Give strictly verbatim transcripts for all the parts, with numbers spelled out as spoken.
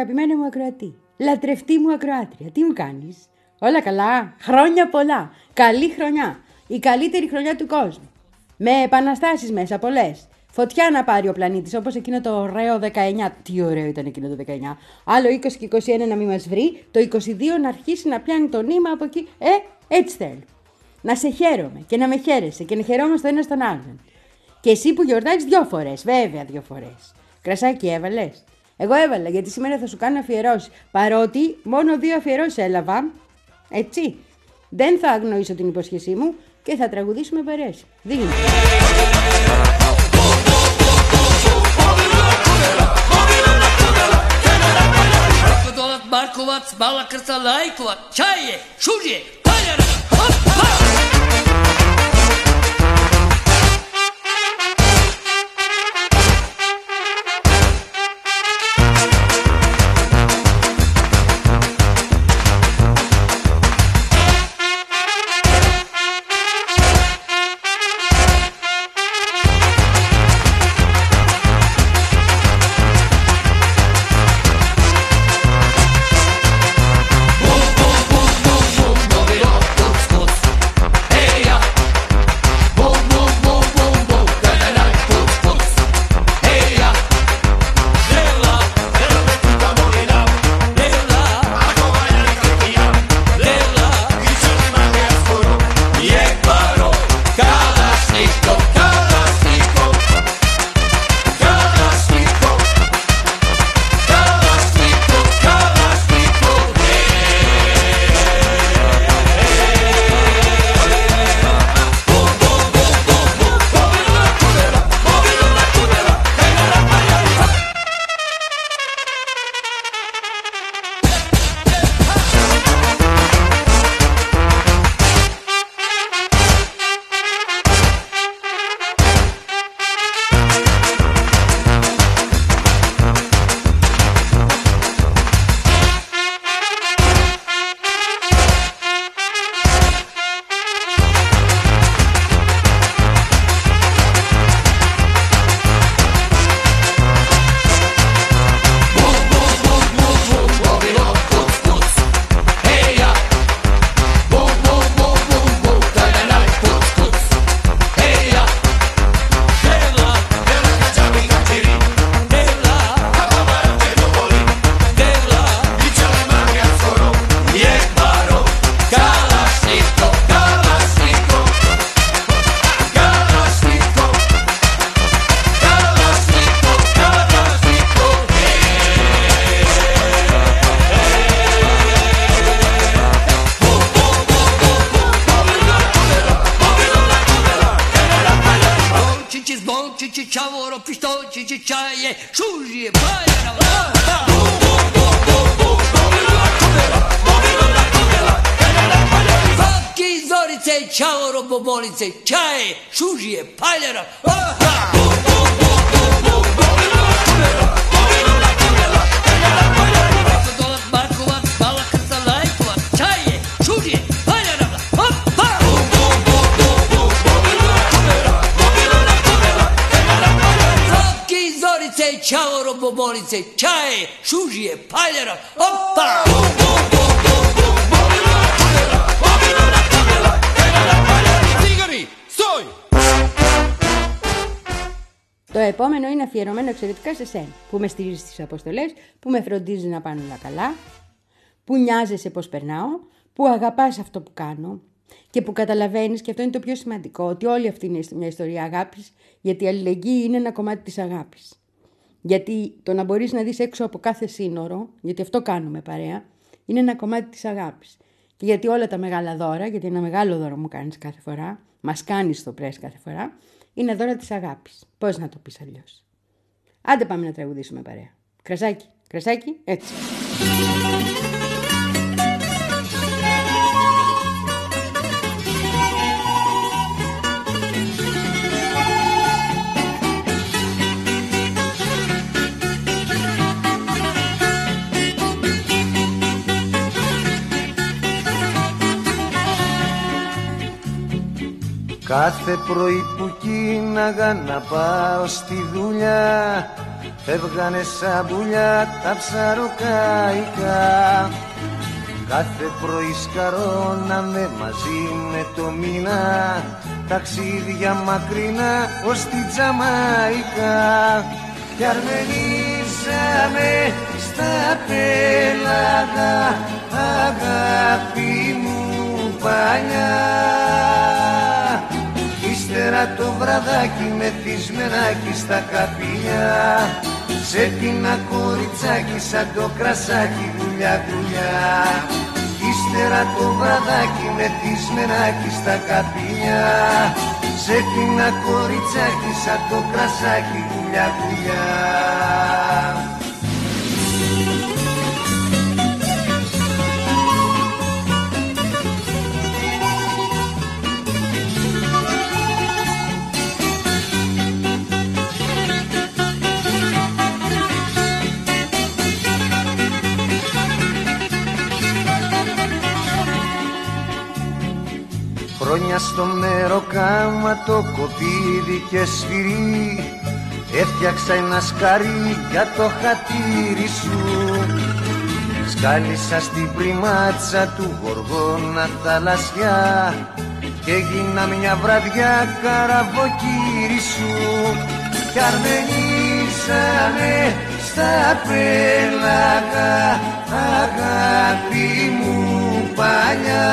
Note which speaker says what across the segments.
Speaker 1: αγαπημένο μου ακροατή, λατρευτή μου ακροάτρια, τι μου κάνεις? Όλα καλά, χρόνια πολλά, καλή χρονιά, η καλύτερη χρονιά του κόσμου. Με επαναστάσεις μέσα πολλές. Φωτιά να πάρει ο πλανήτης, όπως εκείνο το ωραίο δεκαεννιά. Τι ωραίο ήταν εκείνο το δεκαεννιά. Άλλο είκοσι και είκοσι ένα να μην μας βρει, το είκοσι δύο να αρχίσει να πιάνει το νήμα από εκεί. Ε, έτσι θέλω. Να σε χαίρομαι και να με χαίρεσαι και να χαιρόμαστε ο ένας τον άλλον. Και εσύ που γιορτάζεις δυο φορές, βέβαια δυο φορές. Κρασάκι έβαλες? Εγώ έβαλα, γιατί σήμερα θα σου κάνω αφιερώσεις. Παρότι μόνο δύο αφιερώσεις έλαβα. Έτσι. Δεν θα αγνοήσω την υπόσχεσή μου και θα τραγουδήσουμε παρέες. Δίνει.
Speaker 2: Markovac, Balakrca, Lajkovac, Čaje, Šužje, Paljara, hop, hop! Čavoro, bobolice, čaje, šužije, paljara. Markovac, Balakrca, Lajkovac, čaje, šužije, paljara. Svaki zorice, čavoro, bobolice, čaje, šužije, paljara. Opa!
Speaker 1: Το επόμενο είναι αφιερωμένο εξαιρετικά σε σένα, που με στηρίζεις στις αποστολές, που με φροντίζεις να πάνε όλα καλά, που νοιάζεσαι πώς περνάω, που αγαπάς αυτό που κάνω και που καταλαβαίνεις, και αυτό είναι το πιο σημαντικό, ότι όλη αυτή είναι μια ιστορία αγάπης, γιατί η αλληλεγγύη είναι ένα κομμάτι της αγάπης. Γιατί το να μπορείς να δεις έξω από κάθε σύνορο, γιατί αυτό κάνουμε παρέα, είναι ένα κομμάτι της αγάπης. Και γιατί όλα τα μεγάλα δώρα, γιατί ένα μεγάλο δώρο μου κάνεις κάθε φορά, μας κάνεις το πρέσ κάθε φορά, είναι δώρα της αγάπης. Πώς να το πεις αλλιώς? Άντε πάμε να τραγουδήσουμε παρέα. Κρασάκι, κρασάκι, έτσι.
Speaker 3: Κάθε πρωί που κοίναγα να πάω στη δουλειά, φεύγανε σαν πουλιά τα ψαροκάικα. Κάθε πρωί σκαρώναμε μαζί με το μήνα, ταξίδια μακρινά ως τη Τζαμάικα. Κι αρμενίζαμε στα πέλαγα, αγάπη μου παλιά. Ύστερα το βραδάκι μεθυσμενάκι στα καπηλιά, σε πίνα κοριτσάκι σαν το κρασάκι γουλιά γουλιά. Ύστερα το βραδάκι μεθυσμενάκι στα καπηλιά, σε πίνα κοριτσάκι σαν το κρασάκι γουλιά γουλιά. Χρόνια στο μεροκάμα το κοπίδι και σφυρί, έφτιαξα ένα σκαρί για το χατήρι σου. Σκάλισα στην πριμάτσα του γοργόνα θαλασσιά και έγινα μια βραδιά καραβοκύρι σου. Κι αρμενίζαμε στα πέλαγα, αγάπη μου παλιά.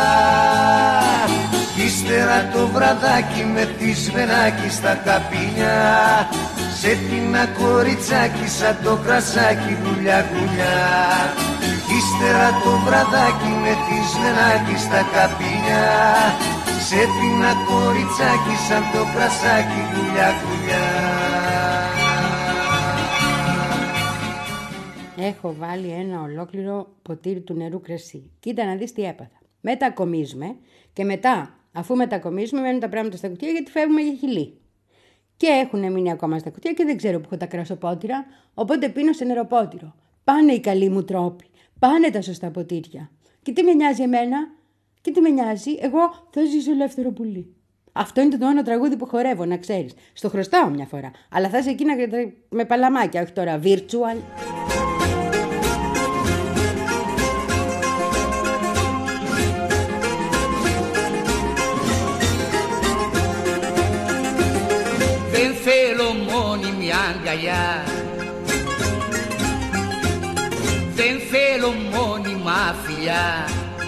Speaker 3: Ύστερα το βραδάκι μεθυσμενάκι στα καπηλιά, σε πίνα κοριτσάκι σαν το κρασάκι γουλιά γουλιά. Ύστερα το βραδάκι μεθυσμενάκι στα καπηλιά, σε πίνα κοριτσάκι σαν το κρασάκι γουλιά γουλιά.
Speaker 1: Έχω βάλει ένα ολόκληρο ποτήρι του νερού κρασί. Κοίτα να δεις τι έπαθα. Μετακομίζουμε και μετά, αφού μετακομίζουμε, μένουν τα πράγματα στα κουτιά γιατί φεύγουμε για χιλή. Και έχουν μείνει ακόμα στα κουτιά και δεν ξέρω που έχω τα κρασοπότηρα, οπότε πίνω σε νεροπότηρο. Πάνε οι καλοί μου τρόποι, πάνε τα σωστά ποτήρια. Και τι με νοιάζει εμένα, και τι με νοιάζει, εγώ θα ζήσω ελεύθερο πουλί. Αυτό είναι το μόνο τραγούδι που χορεύω, να ξέρεις. Στο χρωστάω μια φορά, αλλά θα είσαι εκείνα με παλαμάκια, όχι τώρα virtual.
Speaker 2: Δεν θέλω μόνιμη αγκαλιά, δεν θέλω μόνιμα φιλιά,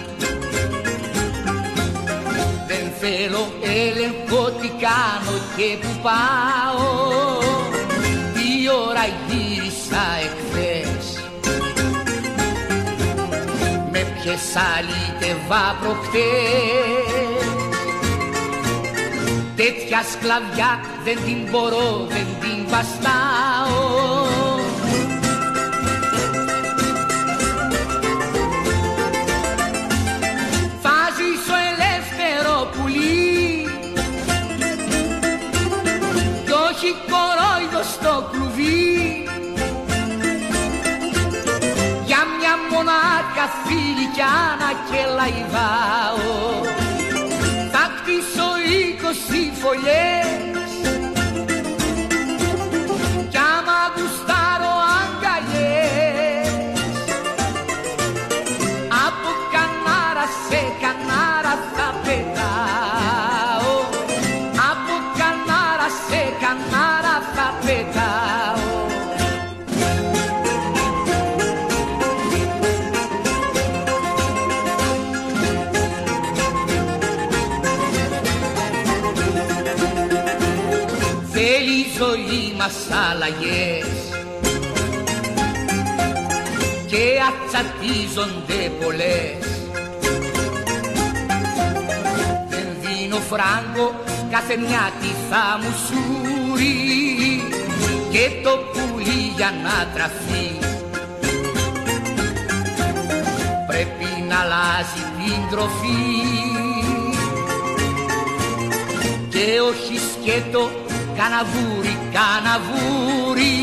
Speaker 2: δεν θέλω έλεγχο τι κάνω και που πάω, τι ώρα γύρισα εχθές, με ποιες αλήτευα προχτές. Τέτοια σκλαβιά δεν την μπορώ, δεν την βαστάω. Θα ζήσω ελεύθερο πουλί κι όχι κορόιδο στο κλουβί. Για μια μονάχα φιλικιά να και λαϊδάω, θα κτίσω είκοσι φωλιές κι άμα γουστάρω αγκαλιές. Από κανάρα σε κανάρα θα πετάω, από κανάρα σε κανάρα θα πετάω. Θέλει η ζωή μας αλλαγές και ατσατίζονται πολλές. Δεν δίνω φράγκο, κάθε μια τι θα μου σούρει και το πουλί για να τραφεί πρέπει να αλλάζει την τροφή και όχι σκέτο καναβούρι, καναβούρι.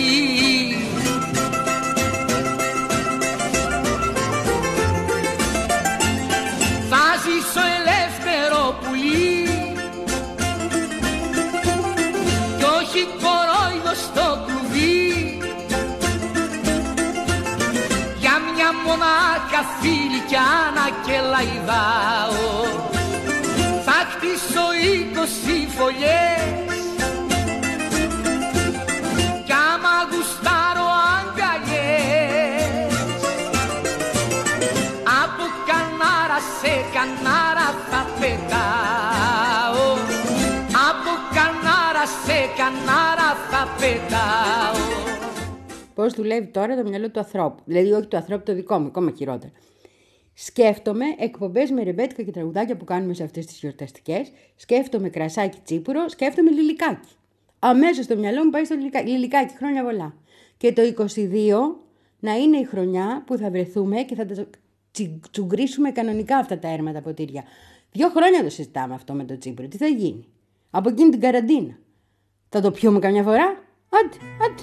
Speaker 2: Θα ζήσω ελεύθερο πουλί κι όχι κορόιδο στο κλουβί. Φιλικιάνα και Λαϊδάο. Θα χτίσω είκοσι φωλιές κι άμα γουστάρω αγκαλιές. Από κανάρα σε κανάρα θα πετάω, από κανάρα σε κανάρα θα πετάω.
Speaker 1: Πώς δουλεύει τώρα το μυαλό του ανθρώπου, δηλαδή όχι του ανθρώπου, το δικό μου, ακόμα χειρότερα. Σκέφτομαι εκπομπές με ρεμπέτικα και τραγουδάκια που κάνουμε σε αυτές τις γιορταστικές, σκέφτομαι κρασάκι τσίπουρο, σκέφτομαι λιλικάκι. Αμέσως το μυαλό μου πάει στο λιλικάκι, λιλικάκι, χρόνια πολλά. Και το είκοσι δύο να είναι η χρονιά που θα βρεθούμε και θα τα τσουγκρίσουμε κανονικά αυτά τα έρματα ποτήρια. Δύο χρόνια το συζητάμε αυτό με το τσίπουρο, τι θα γίνει. Από εκείνη την καραντίνα. Θα το πιούμε καμιά φορά, άντε, άντε.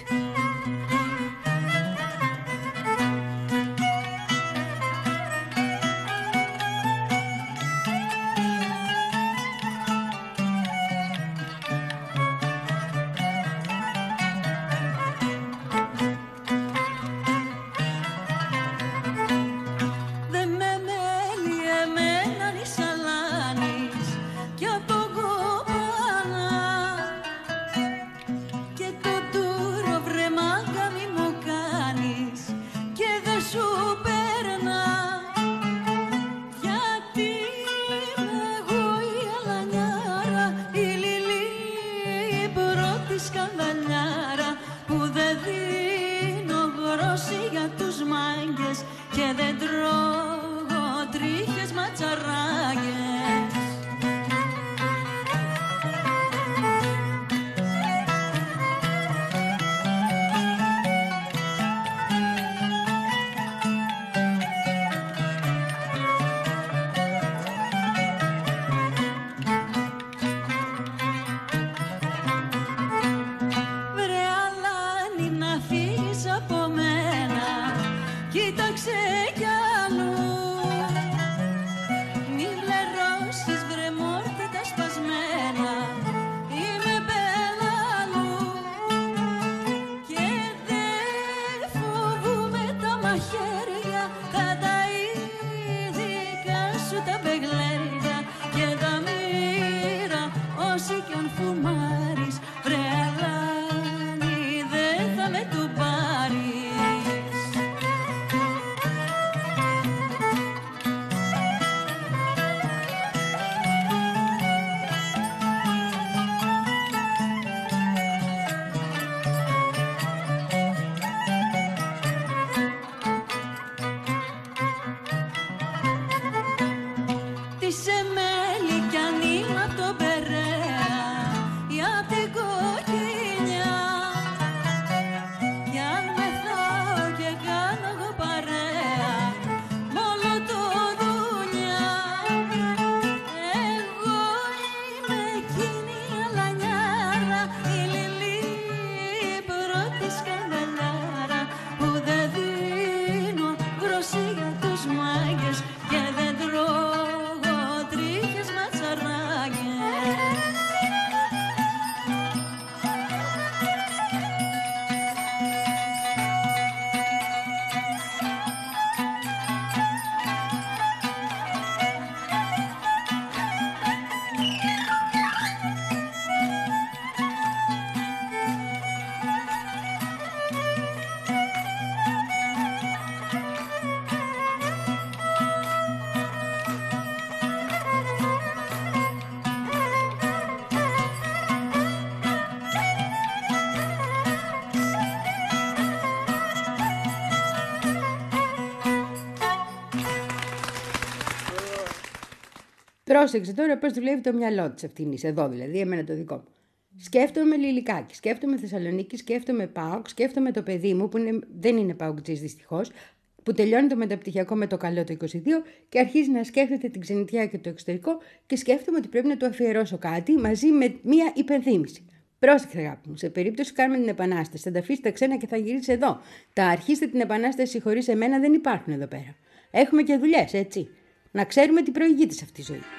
Speaker 1: Πρόσεξε τώρα πώς δουλεύει το μυαλό της αυτήν, εδώ δηλαδή, εμένα το δικό μου. Σκέφτομαι Λιλικάκι, σκέφτομαι Θεσσαλονίκη, σκέφτομαι ΠΑΟΚ, σκέφτομαι το παιδί μου που είναι, δεν είναι ΠΑΟΚτζής δυστυχώς, που τελειώνει το μεταπτυχιακό με το καλό το είκοσι δύο και αρχίζει να σκέφτεται την ξενιτιά και το εξωτερικό και σκέφτομαι ότι πρέπει να του αφιερώσω κάτι μαζί με μία υπενθύμηση. Πρόσεχε, αγάπη μου, σε περίπτωση που κάνουμε την επανάσταση, θα τα αφήσει τα ξένα και θα γυρίσει εδώ. Τα αρχίστε την επανάσταση χωρίς εμένα δεν υπάρχουν εδώ πέρα. Έχουμε και δουλειές, έτσι. Να ξέρουμε τι προηγείται σε αυτή τη ζωή.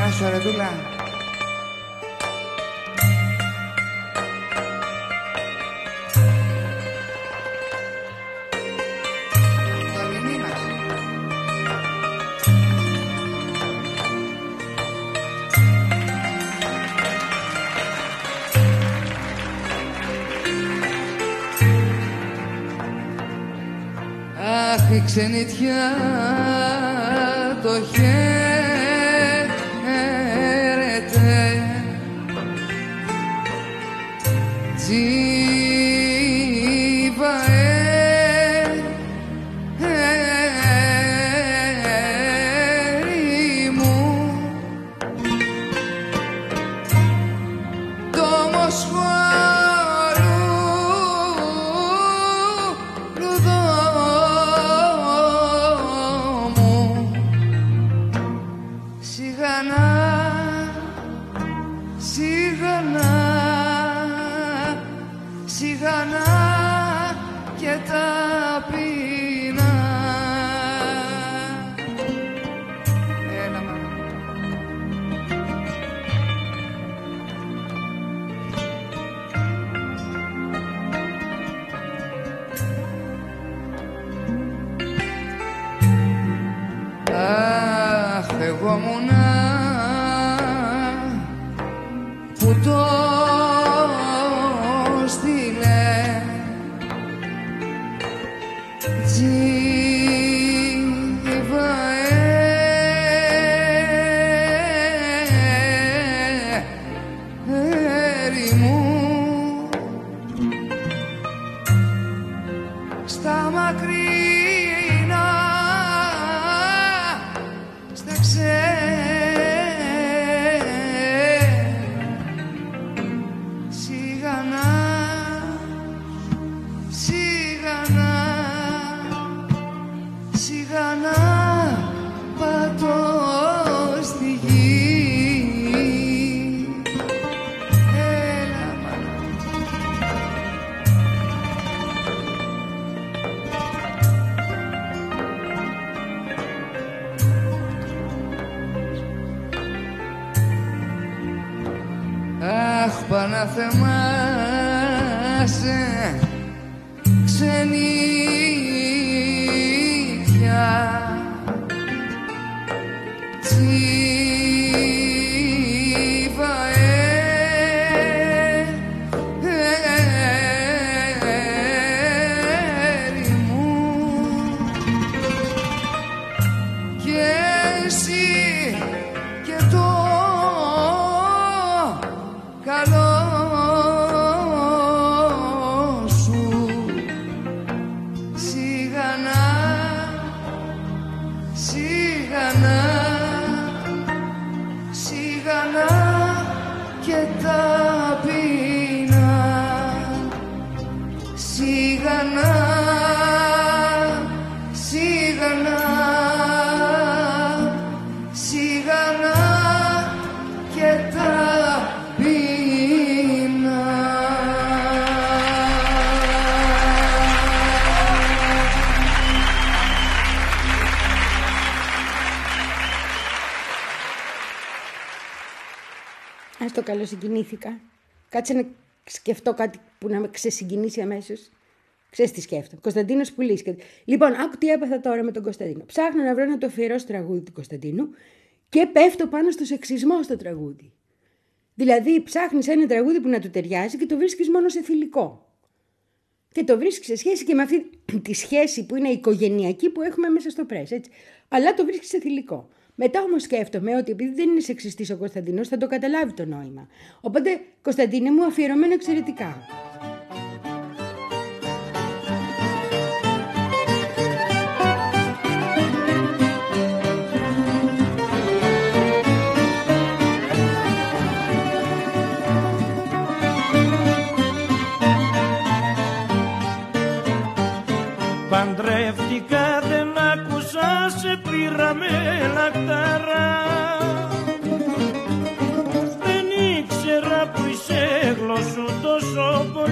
Speaker 4: Γεια σου Αρετούλα.
Speaker 5: Αχ, η ξενιτιά το χαίρεται, τζίβα έρη μου, το μοσχάρου σιγανά και ταπεινά. Έλα μάνα. Αχ, εγώ μουνα που το στείλε τζίβα έρη μου στα μακρινά, στα ξένα σιγανά, σιγανά, σιγανά πατώ στη γη. Έλα μάνα. Αχ, Παναθεμάσαι ξενιτιά, τζίβα έρη μου, και εσύ και το καλό σου σιγανά, σιγανά, σιγανά και ταπεινά, σιγανά, σιγανά, σιγανά και ταπεινά.
Speaker 1: Ας το καλό συγκινήθηκα. Κάτσε να σκεφτώ κάτι που να με ξεσυγκινήσει αμέσως. Ξέρεις τι σκέφτομαι. Κωνσταντίνος Πουλής. Λοιπόν, άκου τι έπαθα τώρα με τον Κωνσταντίνο. Ψάχνω να βρω να το αφιερώσω τραγούδι του Κωνσταντίνου και πέφτω πάνω στο σεξισμό στο τραγούδι. Δηλαδή, ψάχνεις ένα τραγούδι που να του ταιριάζει και το βρίσκεις μόνο σε θηλυκό. Και το βρίσκεις σε σχέση και με αυτή τη σχέση που είναι οικογενειακή που έχουμε μέσα στο πρέσ, έτσι. Αλλά το βρίσκεις σε θηλυκό. Μετά όμως σκέφτομαι ότι επειδή δεν είναι σεξιστής ο Κωνσταντίνος, θα το καταλάβει το νόημα. Οπότε, Κωνσταντίνε μου, αφιερωμένο εξαιρετικά.
Speaker 6: Παντρεύτηκα, δεν άκουσα, σε πήρα με λαχταρά. Δεν ήξερα που είσαι γλώσσου τόσο πολύ.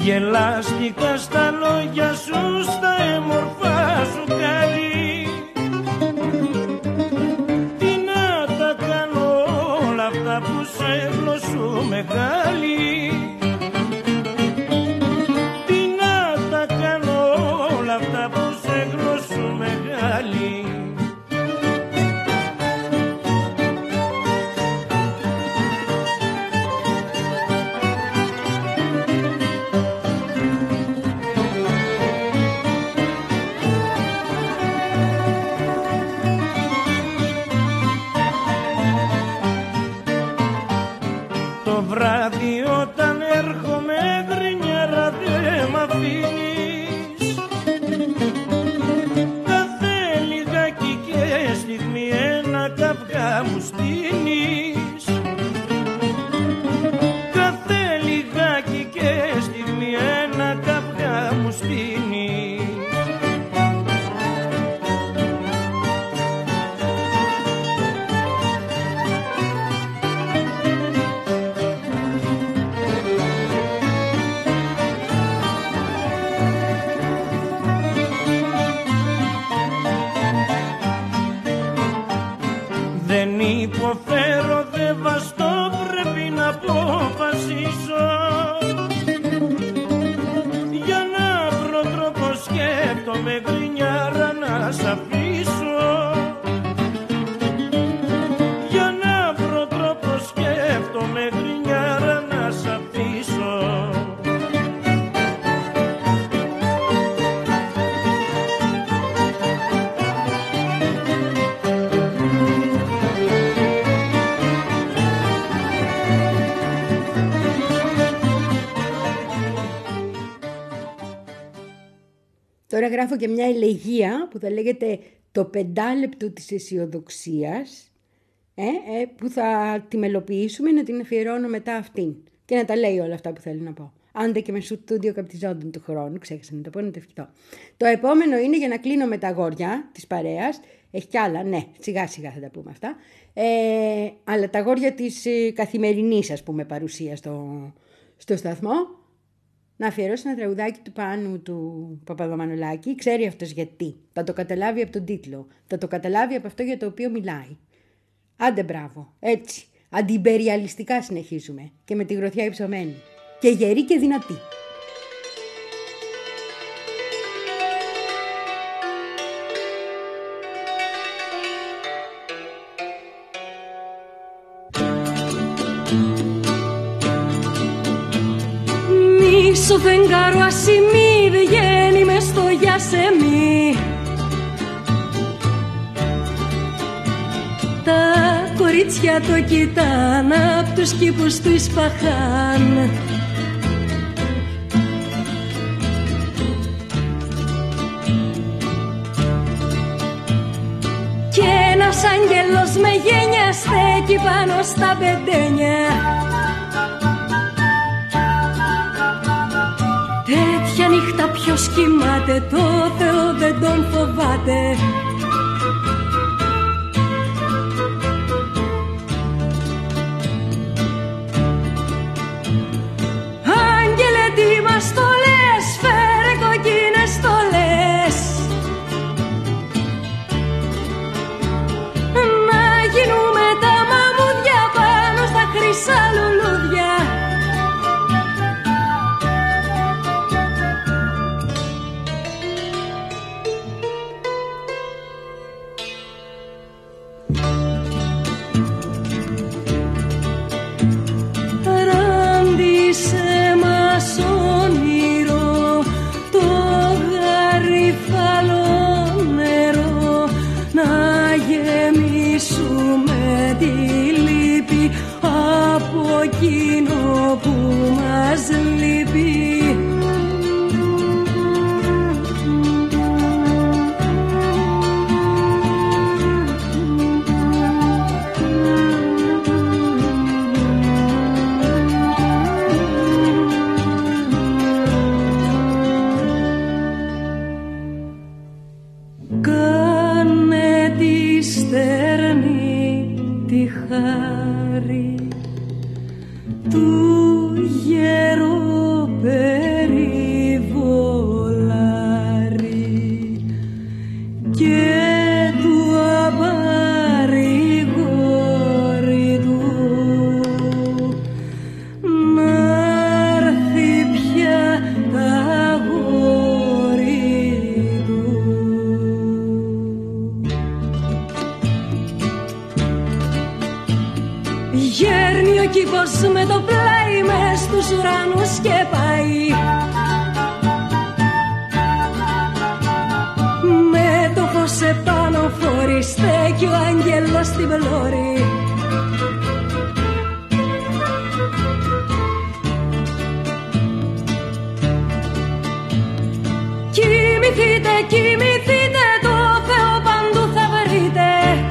Speaker 6: γελάστηκα στα λόγια σου, στα έμορφα σου καλή. Τι να τα κάνω όλα αυτά που σε γλώσσου μεγάλη. Τι να τα κάνω όλα αυτά που σε γλώσσου μεγάλη. Το βράδυ όταν έρχομαι γκρινιάρα δε μ' αφήνεις. Κάθε λιγάκι και στιγμή ένα καυγά μου στείνεις. Κάθε λιγάκι και στιγμή ένα καυγά μου στείνεις. Δεν υποφέρω, δεν βαστώ, πρέπει να αποφασίσω. Για να βρω τρόπο σκέφτομαι γκρινιάρα να σ' αφήσω. Για να βρω τρόπο σκέφτομαι γκρινιάρα να σ' αφήσω.
Speaker 1: Τώρα γράφω και μια ελεγεία που θα λέγεται «Το πεντάλεπτο της αισιοδοξίας», ε, ε, που θα τη μελοποιήσουμε, να την αφιερώνω μετά αυτήν και να τα λέει όλα αυτά που θέλω να πω. Άντε και με στούντιο καπτιζόντων του χρόνου, ξέχασα να το πω, να το ευχηθώ. Το επόμενο είναι για να κλείνω με τα αγόρια της παρέας. Έχει κι άλλα, ναι, σιγά σιγά θα τα πούμε αυτά. Ε, αλλά τα αγόρια της ε, καθημερινής, ας πούμε, παρουσία στο, στο σταθμό. Να αφιερώσω ένα τραγουδάκι του Πάνου του Παπαδομανολάκη. Ξέρει αυτός γιατί. Θα το καταλάβει από τον τίτλο. Θα το καταλάβει από αυτό για το οποίο μιλάει. Άντε μπράβο. Έτσι. Αντιμπεριαλιστικά συνεχίζουμε. Και με τη γροθιά υψωμένη. Και γερή και δυνατή.
Speaker 4: Μίσο φεγγάρο ασημή βγαίνει μες στο γιασεμί. Τα κορίτσια το κοιτάν απ' τους κήπους του Ισπαχάν. Κι ένας άγγελος με γένια στέκει πάνω στα πεντένια. Τέτοια νύχτα ποιος κοιμάται, το Θεό δεν τον φοβάται. Άγγελε τι μας το λες, φέρε κοκκίνες στολές. Να γίνουμε τα μαμούδια πάνω στα χρυσά λουλούδια. Εκείνο που μας λείπει. Κάνε τη στερνή τη χάρη του γεροπερί. Γέρνει ο κήπος με το πλάι μες στους ουρανούς και πάει. Με το φως επάνω φορεί στέκει ο άγγελος στην πλώρη. Κοιμηθείτε, κοιμηθείτε, το Θεό παντού θα βρείτε.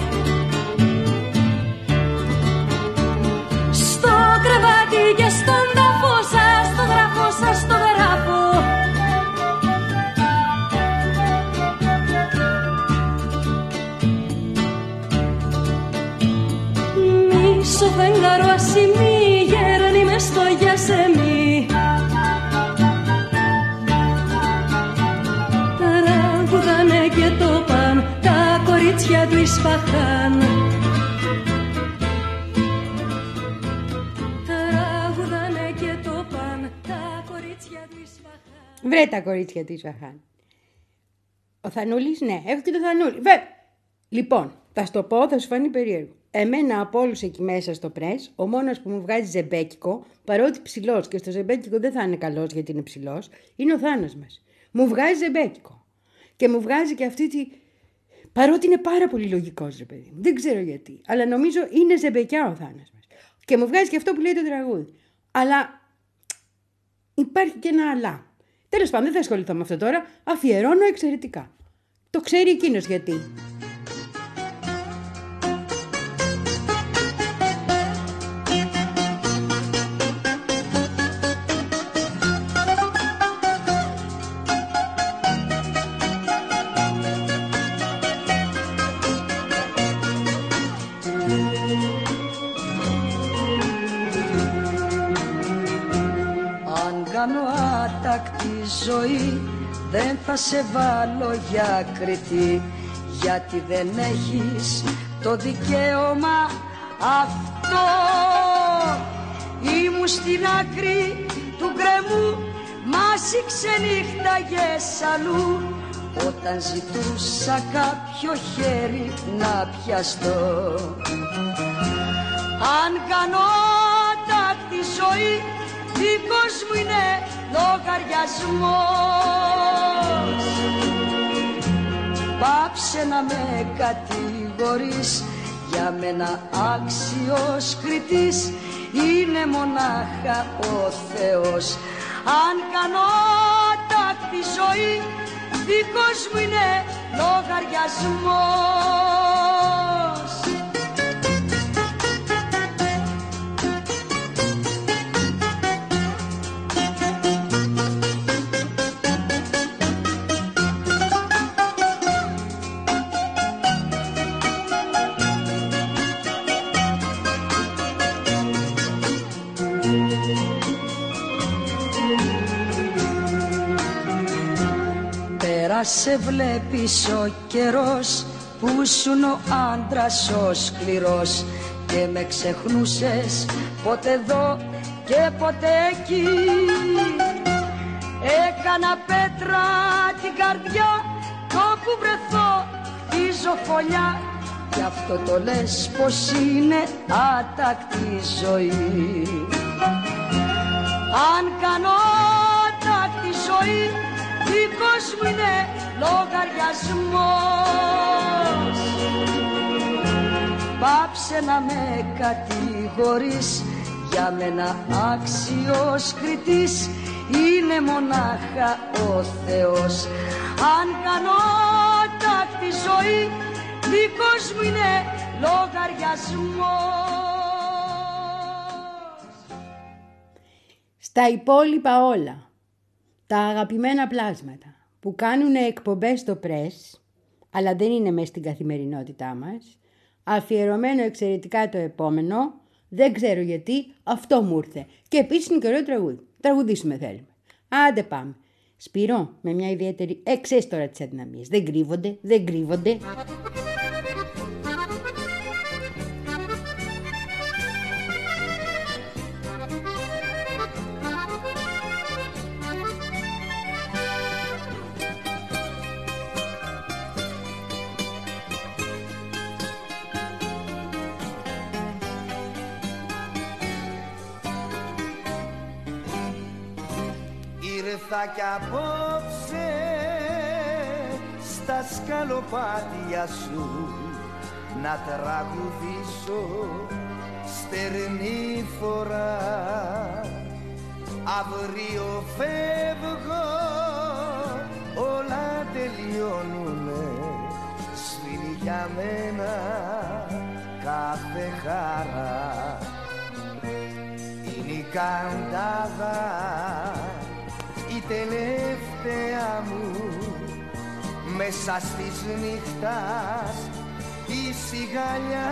Speaker 4: Στο κρεβάτι και στον τάφο σας, στο γράφω σας, στο γράφω. Μίσο φεγγαρό ασημί, γέρνει μες στο γιασεμί. Τραγουδάνε και το παν, τα κορίτσια του Ισφαχάν. Τραγουδάνε και το παν, τα κορίτσια του Ισφαχάν.
Speaker 1: Βρε τα κορίτσια του Ισφαχάν. Ο Θανούλης, ναι, έχω και το Θανούλη. Βέβαια. Λοιπόν, θα σου το πω, θα σου φανεί περίεργο. Εμένα από όλους εκεί μέσα στο πρες, ο μόνος που μου βγάζει ζεμπέκικο, παρότι ψηλός και στο ζεμπέκικο δεν θα είναι καλός γιατί είναι ψηλός, είναι ο Θάνος μας. Μου βγάζει ζεμπέκικο. Και μου βγάζει και αυτή τη... Παρότι είναι πάρα πολύ λογικός, ρε παιδί μου. Δεν ξέρω γιατί. Αλλά νομίζω είναι ζεμπεκιά ο Θάνος μας. Και μου βγάζει και αυτό που λέει το τραγούδι. Αλλά υπάρχει και ένα αλλά. Τέλος πάντων, δεν θα ασχοληθώ με αυτό τώρα. Αφιερώνω εξαιρετικά. Το ξέρει εκείνος γιατί.
Speaker 7: Ζωή δεν θα σε βάλω για κριτή, γιατί δεν έχεις το δικαίωμα αυτό. Ήμουν στην άκρη του γκρεμού, μας ξενύχταγες αλλού, όταν ζητούσα κάποιο χέρι να πιαστώ. Αν κάνω τάκτη ζωή, δικός μου είναι λογαριασμός. Πάψε να με κατηγορείς, για μένα άξιος κριτής είναι μονάχα ο Θεός. Αν κάνω τάκτη ζωή, δικός μου είναι λογαριασμός. Σε βλέπεις ο καιρός που ήσουν ο άντρας ο σκληρός, και με ξεχνούσες ποτέ εδώ και ποτέ εκεί. Έκανα πέτρα την καρδιά, το που βρεθώ τη ζωφολιά, γι' αυτό το λες πως είναι άτακτη ζωή. Αν κάνω τάκτη ζωή, δικός μου είναι λογαριασμός. Πάψε να με κατηγορείς, για μένα άξιος κριτής είναι μονάχα ο Θεός. Αν κάνω τάκτη ζωή, δικός μου είναι λογαριασμός.
Speaker 1: Στα υπόλοιπα όλα, τα αγαπημένα πλάσματα που κάνουν εκπομπές στο πρες, αλλά δεν είναι μέσα στην καθημερινότητά μας, αφιερωμένο εξαιρετικά το επόμενο, δεν ξέρω γιατί, αυτό μου ήρθε. Και επίσης είναι και ωραίο τραγούδι. Τραγουδήσουμε θέλουμε. Άντε πάμε. Σπυρό, με μια ιδιαίτερη... Ε, ξέρεις τώρα τις αδυναμίες. Δεν κρύβονται, δεν κρύβονται.
Speaker 3: ήρθα κι απόψε στα σκαλοπάτια σου να τραγουδήσω στερνή φορά. Αύριο φεύγω, όλα τελειώνουνε, σφύρι για μένα κάθε χαρά. Είναι η καντάδα η τελευταία μου, μέσα στις νύχτας η σιγαλιά.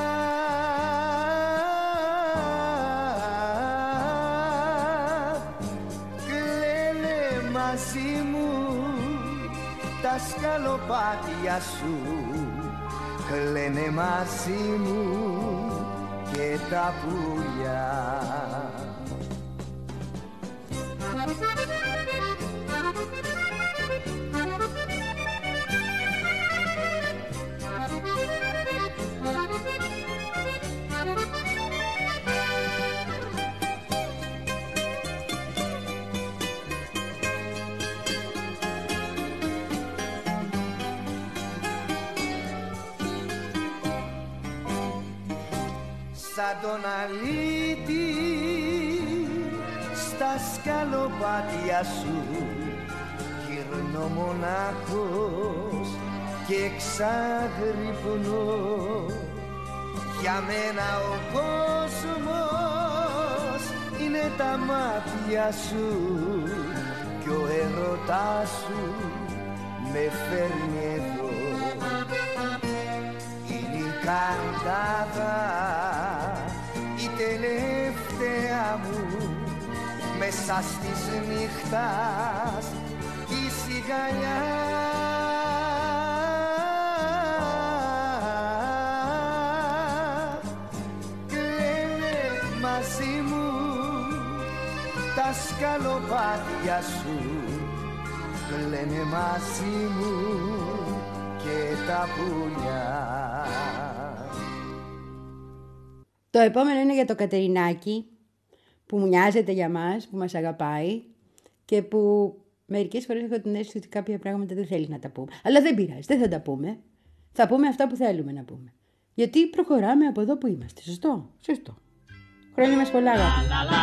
Speaker 3: Κλαίνε μαζί μου τα σκαλοπάτια σου, κλαίνε μαζί μου και τα πουλιά. Σαν τον αλήτη στα σκαλοπάτια σου γυρνώ μονάχος και ξαγρυπνώ. Για μένα ο κόσμος είναι τα μάτια σου κι ο έρωτάς σου με φέρνει εδώ. Είναι η καντάδα η τελευταία μου, μέσα στις νύχτας η σιγαλιά. Κλαίνε μαζί μου τα σκαλοπάτια σου, κλαίνε μαζί μου και τα πουλιά.
Speaker 1: Το επόμενο είναι για το Κατερινάκι, που μου νοιάζεται για μας, που μας αγαπάει και που μερικές φορές έχω την αίσθηση ότι κάποια πράγματα δεν θέλει να τα πούμε. Αλλά δεν πειράζει, δεν θα τα πούμε. Θα πούμε αυτά που θέλουμε να πούμε. Γιατί προχωράμε από εδώ που είμαστε. Σωστό, σωστό. Χρόνια μας πολλά, αγάπη.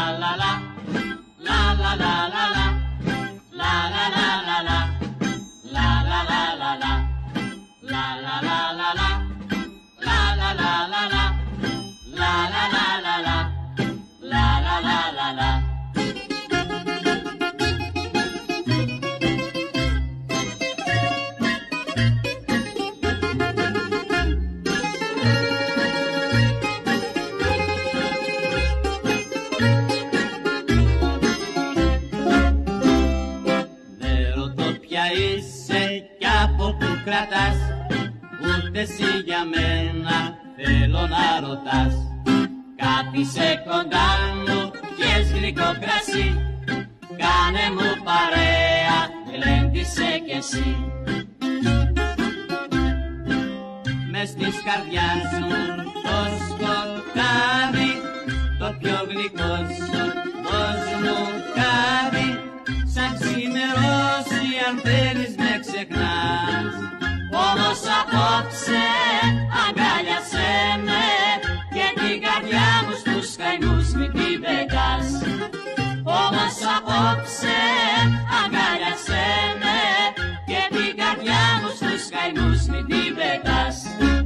Speaker 8: Κρατάς, ούτε εσύ για μένα θέλω να ρωτάς. Κάθισε κοντά μου, πιες γλυκό κρασί, κάνε μου παρέα, γλέντισε κι εσύ. Μες της καρδιάς μου το σκοτάδι, το πιο γλυκό σου δώσ' μου χάδι. Σαν ξημερώσει αν θέλεις με ξεχνάς, όμως απόψε αγκάλιασέ με και την καρδιά μου στους καημούς μην την πετάς. Όμως απόψε αγκάλιασέ με και την καρδιά μου στους καημούς μην την πετάς.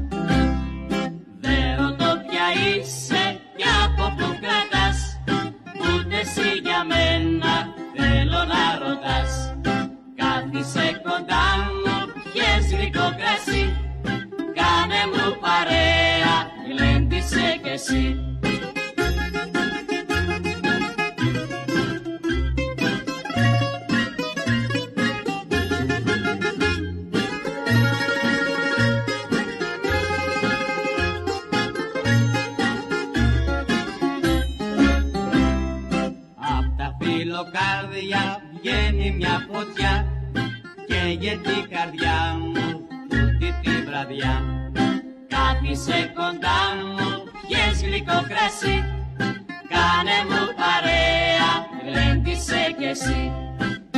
Speaker 8: Δεν ρωτώ ποια είσαι κι από που κρατάς, ούτε εσύ για μένα θέλω να ρωτάς. Κάθισε κοντά μου, πιες γλυκό κρασί, κάνε μου παρέα, γλέντισε κι εσύ. Απ' τα φιλοκάρδια βγαίνει μια φωτιά, καίγεται η καρδιά μου τούτη τη βραδιά. Κάθισε κοντά μου, πιες γλυκό κρασί, κάνε μου παρέα, γλέντισε κι εσύ.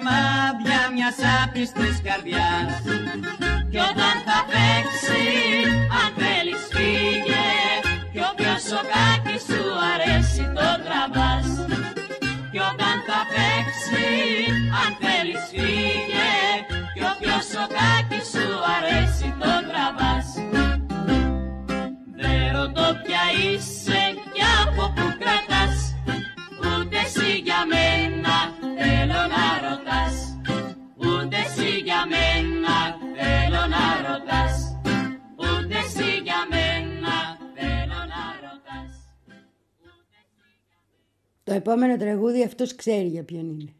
Speaker 8: σημάδια μιας άπιστης καρδιάς. Κι όταν θα παίξει, αν θέλεις φύγε, κι όποιο σοκάκι σου αρέσει το τραβάς. Κι όταν θα παίξει, αν θέλεις φύγε, κι όποιο σοκάκι σου αρέσει το τραβάς. Δεν ρωτώ ποια είσαι κι από που κρατάς, ούτε εσύ για μένα θέλω να ρωτάς. Ούτε εσύ για μένα θέλω να ρωτάς. Ούτε εσύ για μένα θέλω να ρωτάς.
Speaker 1: Το επόμενο τραγούδι αυτός ξέρει για ποιον είναι.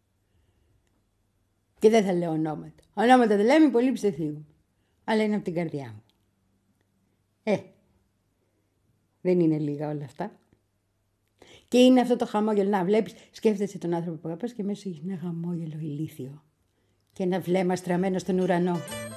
Speaker 1: Και δεν θα λέω ονόματα. Ονόματα δεν λέμε, πολύ ψεθίγουν. Αλλά είναι από την καρδιά μου. Ε, δεν είναι λίγα όλα αυτά. Και είναι αυτό το χαμόγελο. Να βλέπεις, σκέφτεσαι τον άνθρωπο που αγαπάς και μέσα έχει ένα χαμόγελο ηλίθιο. Και ένα βλέμμα στραμμένο στον ουρανό.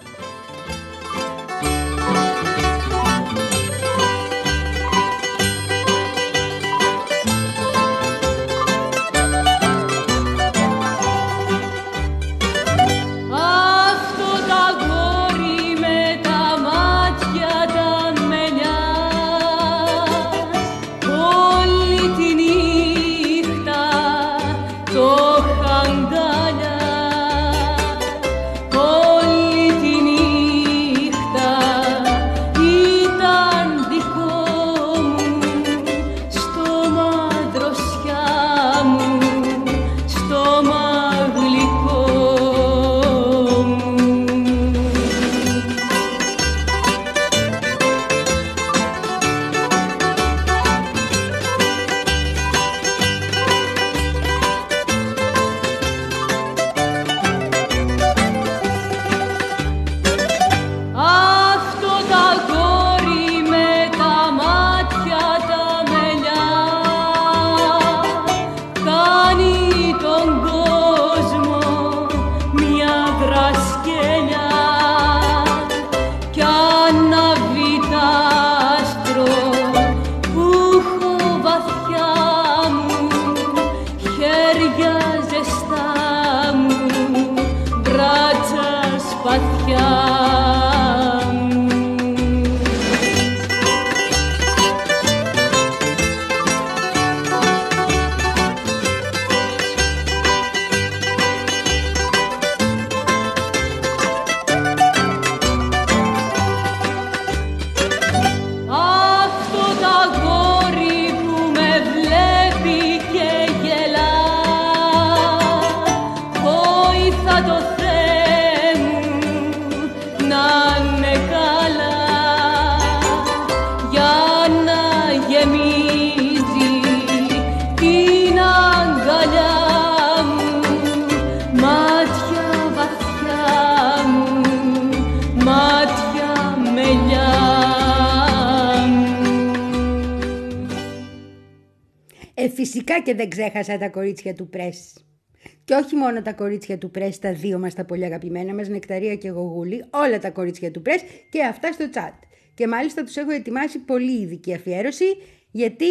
Speaker 1: Φυσικά και δεν ξέχασα τα κορίτσια του Πρέσ. Και όχι μόνο τα κορίτσια του Πρέσ, τα δύο μας τα πολύ αγαπημένα μας, Νεκταρία και Γογούλη, όλα τα κορίτσια του Πρέσ και αυτά στο chat. Και μάλιστα τους έχω ετοιμάσει πολύ ειδική αφιέρωση, γιατί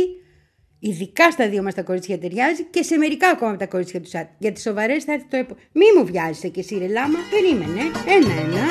Speaker 1: ειδικά στα δύο μας τα κορίτσια ταιριάζει και σε μερικά ακόμα από τα κορίτσια του chat. Για τις σοβαρές θα έρθει το επόμενο. Μη μου βιάζεσαι και εσύ ρε λάμα, περίμενε, ένα-ένα.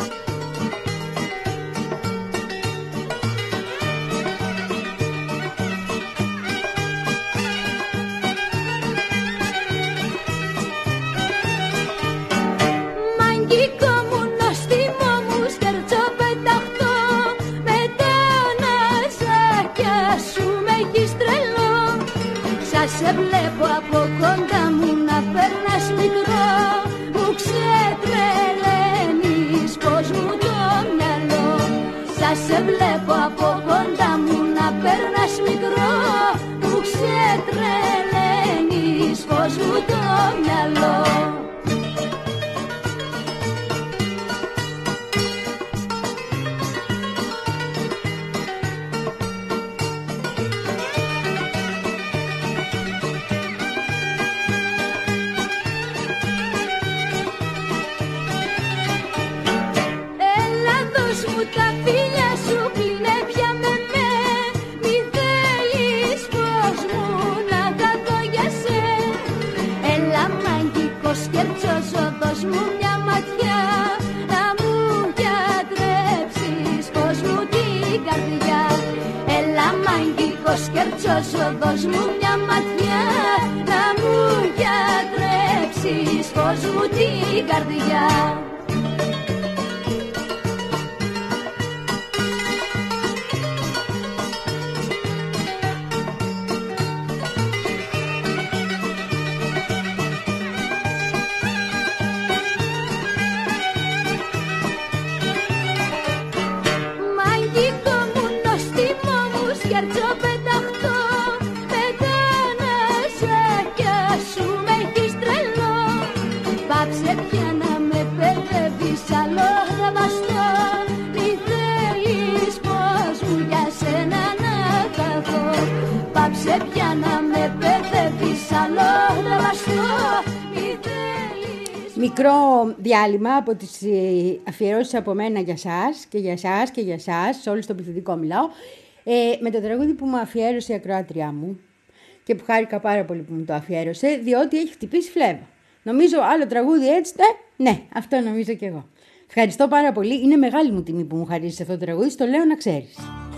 Speaker 9: Σε βλέπω από κοντά μου να περνάς μικρό, μου ξετρελαίνεις πως μου το μυαλό. Σας σε βλέπω από κοντά μου να περνάς μικρό, μου ξετρελαίνεις πως μου το μυαλό. Τα φίλια σου κλείνε πια με με, μη θέλεις πως μου να τα ίσως οδός μου μια ματιά να μου γιατρέψεις φως μου την καρδιά.
Speaker 1: Μικρό διάλειμμα από τις αφιερώσεις από μένα για σας και για σας και για σας, σε όλους το πληθυντικό μιλάω, ε, με το τραγούδι που μου αφιέρωσε η ακροάτριά μου και που χάρηκα πάρα πολύ που μου το αφιέρωσε, διότι έχει χτυπήσει φλέβα. Νομίζω άλλο τραγούδι έτσι, ναι, ναι, αυτό νομίζω κι εγώ. Ευχαριστώ πάρα πολύ, είναι μεγάλη μου τιμή που μου χαρίζεις αυτό το τραγούδι, στο λέω να ξέρεις.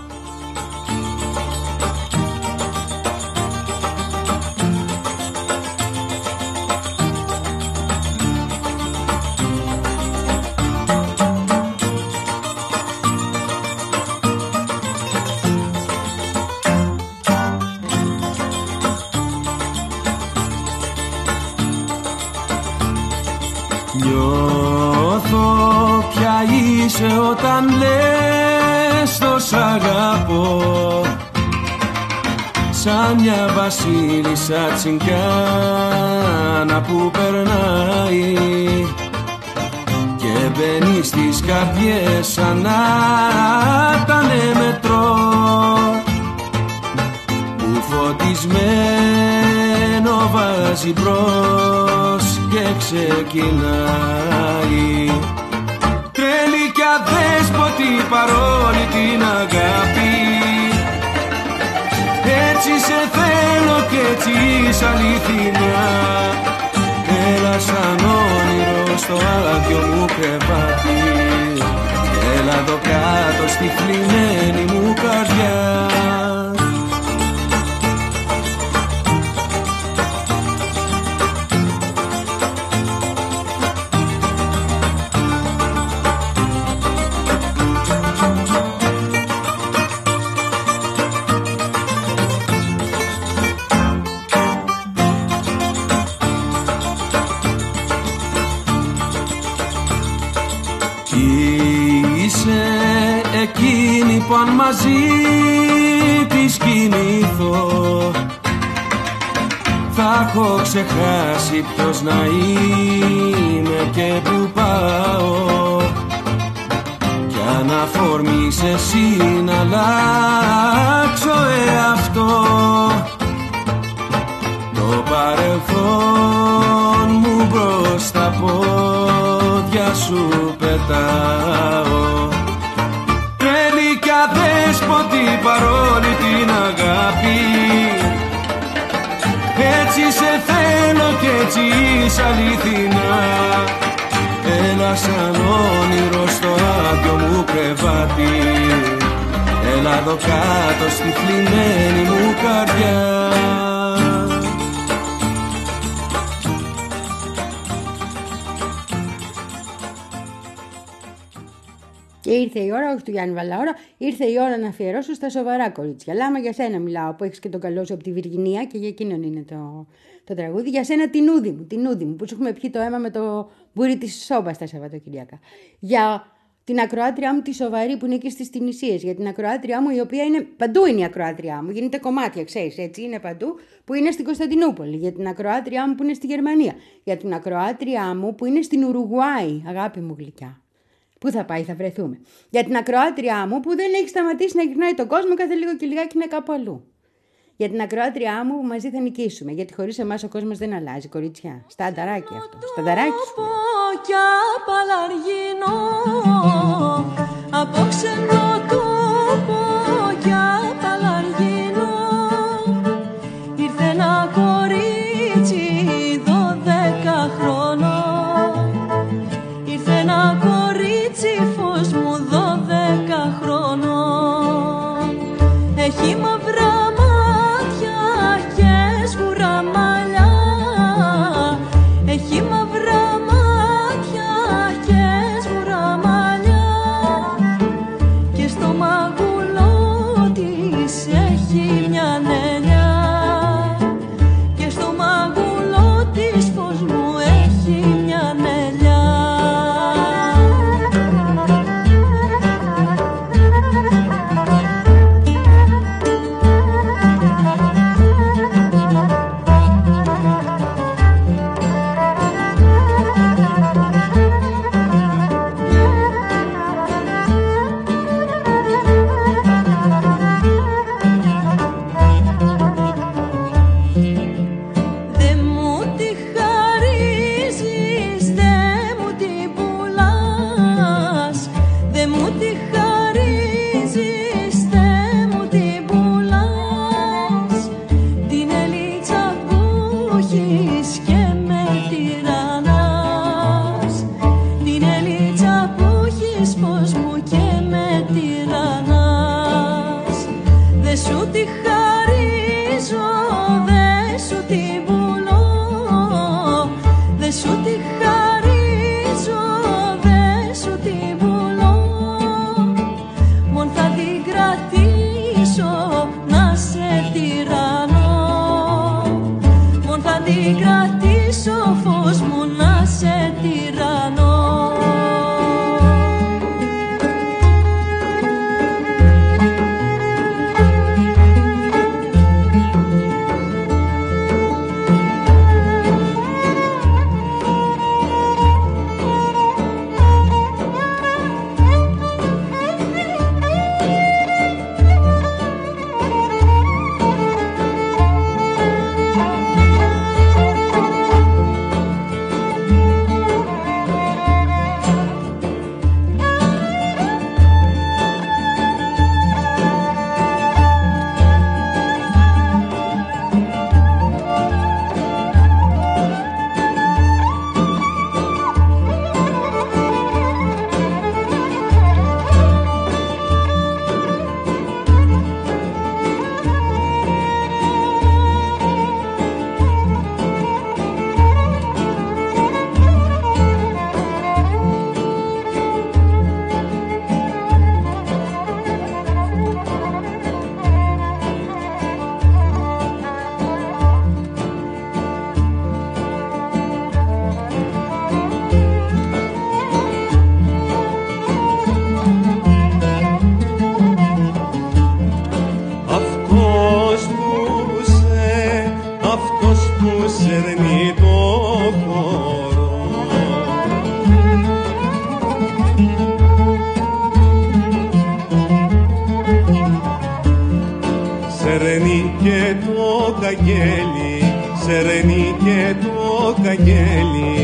Speaker 10: Νιώθω πια είσαι όταν λες το σ' αγαπώ, σαν μια βασίλισσα τσιγκάνα που περνάει και μπαίνει στις καρδιές σαν να ήτανε μετρό που φωτισμένο βάζει μπρος και ξεκινάει. Τρέλη κι αδέσποτη παρόλη την αγάπη, έτσι σε θέλω κι έτσι είσαι αληθινά. Έλα σαν όνειρο στο άδειο μου κρεβάτι, έλα εδώ κάτω στη θλιμμένη μου καρδιά. Εκείνη που αν μαζί της κοιμηθώ θα έχω ξεχάσει ποιος να είμαι και που πάω, κι αν αφορμείς εσύ να αλλάξω εαυτό, το παρελθόν μου μπρος στα πόδια σου πετάω. Αδέσποτη παρόλη την αγάπη, έτσι σε θέλω κι έτσι είσαι αληθινά. Έλα σαν όνειρο στο άδειο μου κρεβάτι, έλα εδώ κάτω στη θλιμμένη μου καρδιά.
Speaker 1: Και ήρθε η ώρα, όχι του Γιάννη Βαλαώρα, ήρθε η ώρα να αφιερώσω στα σοβαρά κορίτσια. Λάμα για σένα μιλάω, που έχεις και το καλό σου από τη Βιργινία και για εκείνον είναι το, το τραγούδι. Για σένα την Ούδη μου, την Ούδη μου, που σου έχουμε πιει το αίμα με το μπούρι της σόμπας τα Σαββατοκυριακά. Για την ακροάτριά μου τη σοβαρή που είναι εκεί στις Τινησίες. Για την ακροάτριά μου η οποία είναι, παντού είναι η ακροάτριά μου, γίνεται κομμάτια, ξέρεις, έτσι είναι παντού, που είναι στην Κωνσταντινούπολη. Για την ακροάτριά μου που είναι στη Γερμανία. Για την ακροάτριά μου που είναι στην Ουρουγουάη, αγάπη μου γλυκιά. Πού θα πάει, θα βρεθούμε. Για την ακροάτριά μου που δεν έχει σταματήσει να γυρνάει τον κόσμο, κάθε λίγο και λιγάκι είναι κάπου αλλού. Για την ακροάτριά μου που μαζί θα νικήσουμε. Γιατί χωρίς εμάς ο κόσμος δεν αλλάζει, κορίτσια. Στανταράκι αυτό. Στανταράκι σου.
Speaker 4: Κι απαλαργίνω από ξενό τόπο κι απαλαργίνω. Ήρθε ένα κορίτσι δώδεκα χρονών. Ήρθε ένα κορίτσι φως μου δώδεκα χρονών. Έχει μαυρά μάτια μην κρατήσω φως μου να σε τυραννώ.
Speaker 10: Σερνεί και το καγγέλι, σερνεί και το καγγέλι.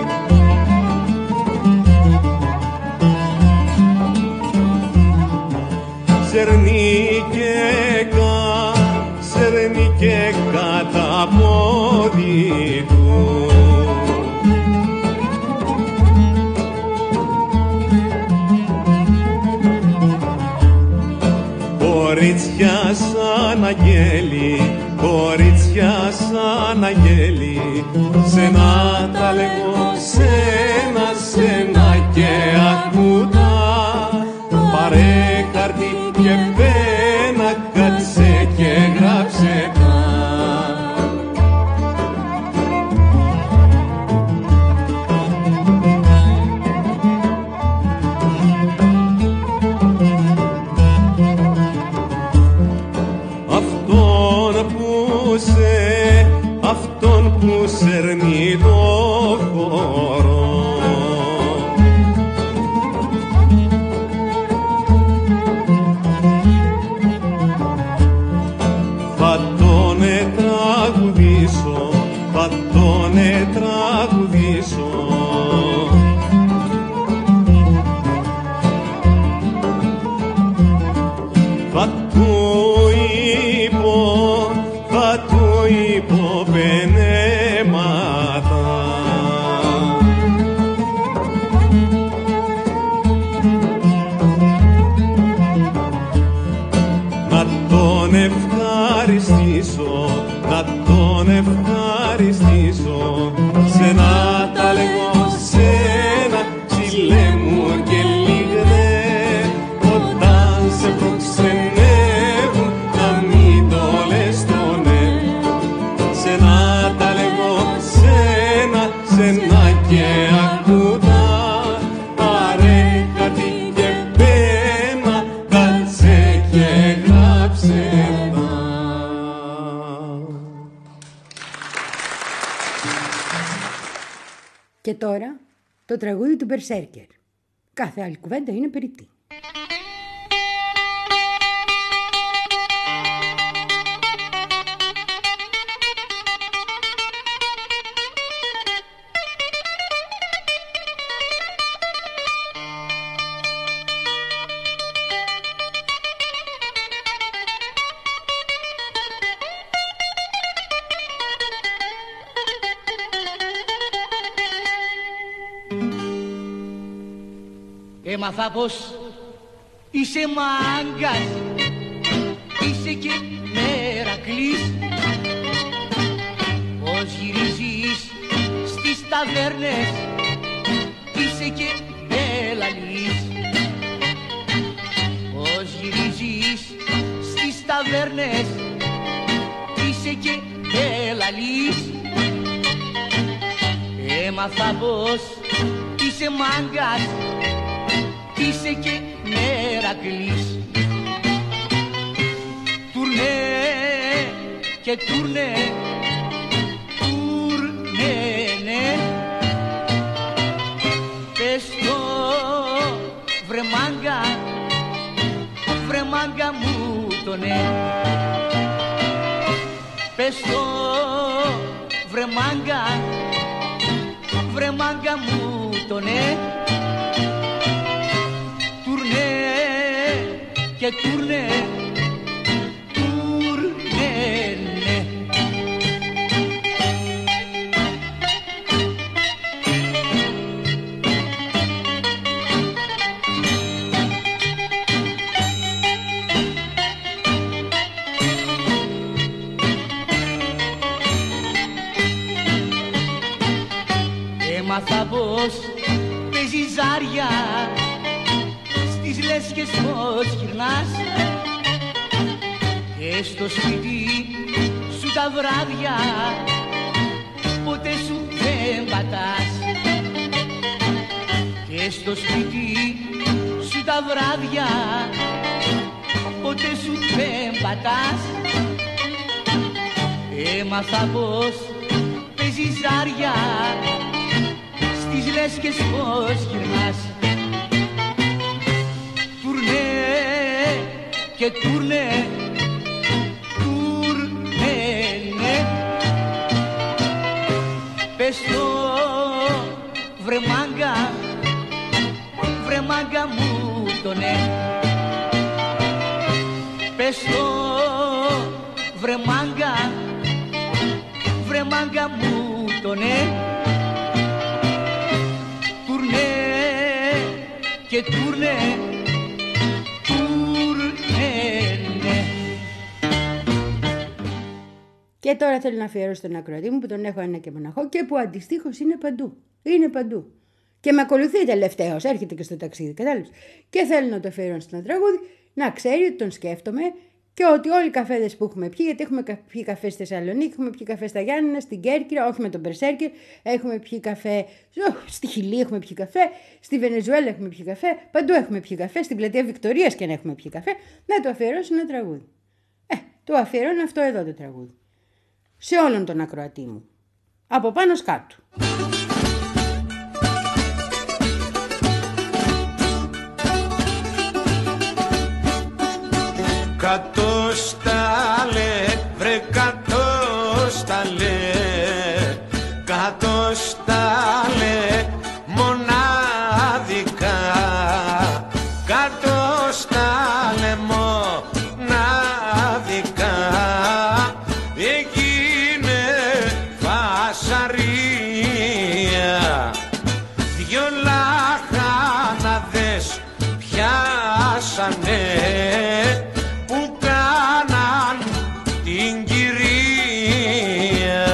Speaker 10: Σερνεί και κα, σερνεί και κατά πόδι του. Κορίτσια σαν αγγέλη, κορίτσια σαν αγγέλη, σένα τα λέγω, σένα, σένα και ακούτα. Πάρε χαρτί και πένα, κάτσε και γράψε τα. Αυτόν που σέρνει το χώρο, θα τον τραγουδήσω, θα τον τραγουδήσω. Θα του είπω, θα του είπω πενέματα. Να τον ευχαριστήσω, να τον ευχαριστήσω. Σένα τα λέγω, σένα ψηλέ μου και λίγνε, όταν σε προξενεύουν να μην το λες το ναι. Σένα τα λέγω, σένα, σένα και ακούτα. Πάρε κάτι και πένα, κάτσε και γράψε τα.
Speaker 1: Και τώρα το τραγούδι του Μπερσέρκερ. Κάθε άλλη κουβέντα είναι περιττή.
Speaker 2: Έμαθα πως είσαι μάγκας, είσαι και Μερακλής, πως γυρίζεις στις ταβέρνες, είσαι και Μελαλής, πως γυρίζεις στις ταβέρνες, είσαι και Μελαλής, Έμαθα πως είσαι μάγκας, είσαι και Μερακλής. Τουρνέ και τουρνέ, τουρνέ, ναι. Πες το βρε μάγκα, βρε μάγκα μου το ναι. Πες το βρε μάγκα, βρε μάγκα μου το ναι. Τουρνέ και τουρνέ, τουρνέ, ναι. Έμαθα πως παίζει ζάρια, στις λέσχες πως γυρνάς και στο σπίτι σου τα βράδια ποτέ σου δεν πατάς. Και στο σπίτι σου τα βράδια ποτέ σου δεν πατάς. Έμαθα πως παίζει ζάρια, στις λέσχες πως γυρνάς. Τουρνέ και τουρνέ, τουρνέ, ναι. Πες το βρε μάγκα, βρε μάγκα μου το ναι. Πες το βρε μάγκα, βρε μάγκα μου το ναι. Και τουρνέ, τουρνέ, ναι.
Speaker 1: Και τώρα θέλω να αφιερώσω τον ακροατή μου που τον έχω ένα και μοναχό και που αντιστοίχως είναι παντού. Είναι παντού. Και με ακολουθεί τελευταίος, έρχεται και στο ταξίδι, κατάλαβες. Και θέλω να το αφιερώσω στο τραγούδι, να ξέρει ότι τον σκέφτομαι και ότι όλοι οι καφέδες που έχουμε πιει, γιατί έχουμε πιει καφέ στη Θεσσαλονίκη, έχουμε πιει καφέ στα Γιάννενα, στην Κέρκυρα, όχι με τον Μπερσέρκερ, έχουμε πιει καφέ στη Χιλή, έχουμε πιει καφέ, στη Βενεζουέλα έχουμε πιει καφέ, παντού έχουμε πιει καφέ, στην πλατεία Βικτωρίας και αν έχουμε πιει καφέ, να το αφιερώσω ένα τραγούδι. Ε, το αφιερώνω αυτό εδώ το τραγούδι. Σε όλον τον ακροατή μου. Από πάνω σκάτω.
Speaker 10: Κατώσταλε, βρε κατώσταλε, κατώσταλε μονάδικα, κατώσταλε μονάδικα, έγινε φασαρία, δυο λαχανάδες πιάσανε που κάναν την κυρία.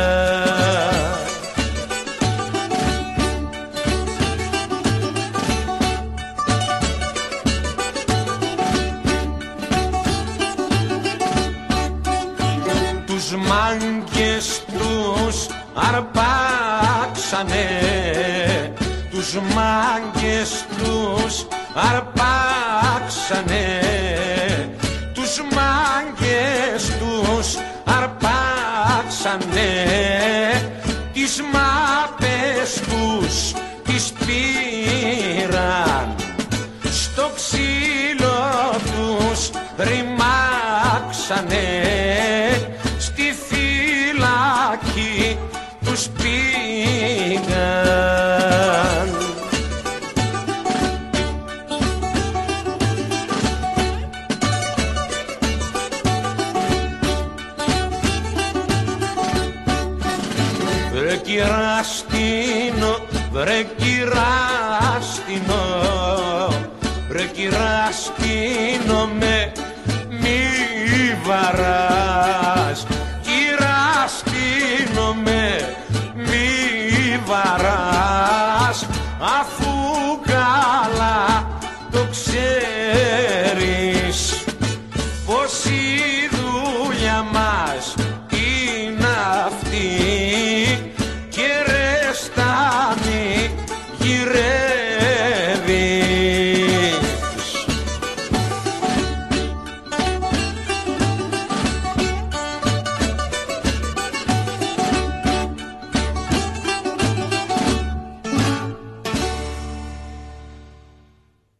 Speaker 10: Τους μάγκες τους αρπάξανε, τους μάγκες τους αρπάξανε, τους μάγκες τους αρπάξανε, τις μάπες τους τις πήραν, στο ξύλο τους ρημάξανε, στη φυλακή τους πήγαν. Βρε κυράστινο, βρε κυράστινο, βρε κυράστινο με μη βαράς, κυράστινο με μη βαράς, αφού καλά το ξέρεις πως η δουλειά μας είναι αυτή και ρεστάμε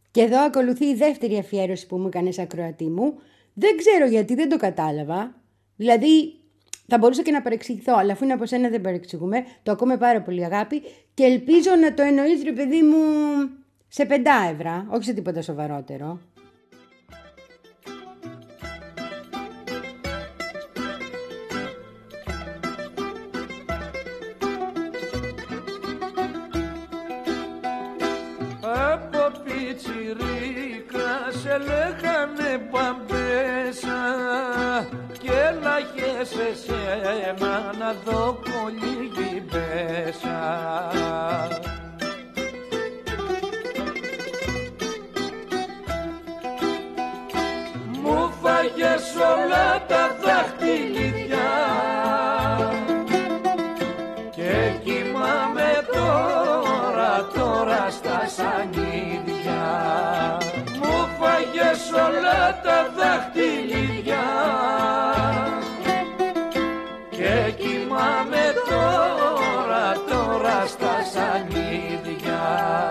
Speaker 1: Και εδώ ακολουθεί η δεύτερη αφιέρωση που μου έκανες, ακροατή μου. Δεν ξέρω γιατί, δεν το κατάλαβα. Δηλαδή, θα μπορούσα και να παρεξηγηθώ, αλλά αφού είναι από σένα δεν παρεξηγούμε. Το ακούω με πάρα πολύ αγάπη και ελπίζω να το εννοείς, ρε παιδί μου, σε πεντάευρα, όχι σε τίποτα σοβαρότερο.
Speaker 6: Από πιτσιρίκα σε λέγανε μπαμπέσα και έλαγες εσένα να δω κολλήγη μπέσα. Μου φάγες όλα τα δάχτυλιδιά και κοιμάμαι τώρα, τώρα στα σανίδια. Μου φάγες όλα τα δάχτυλιδιά και κοιμάμαι τώρα, τώρα στα σανίδια.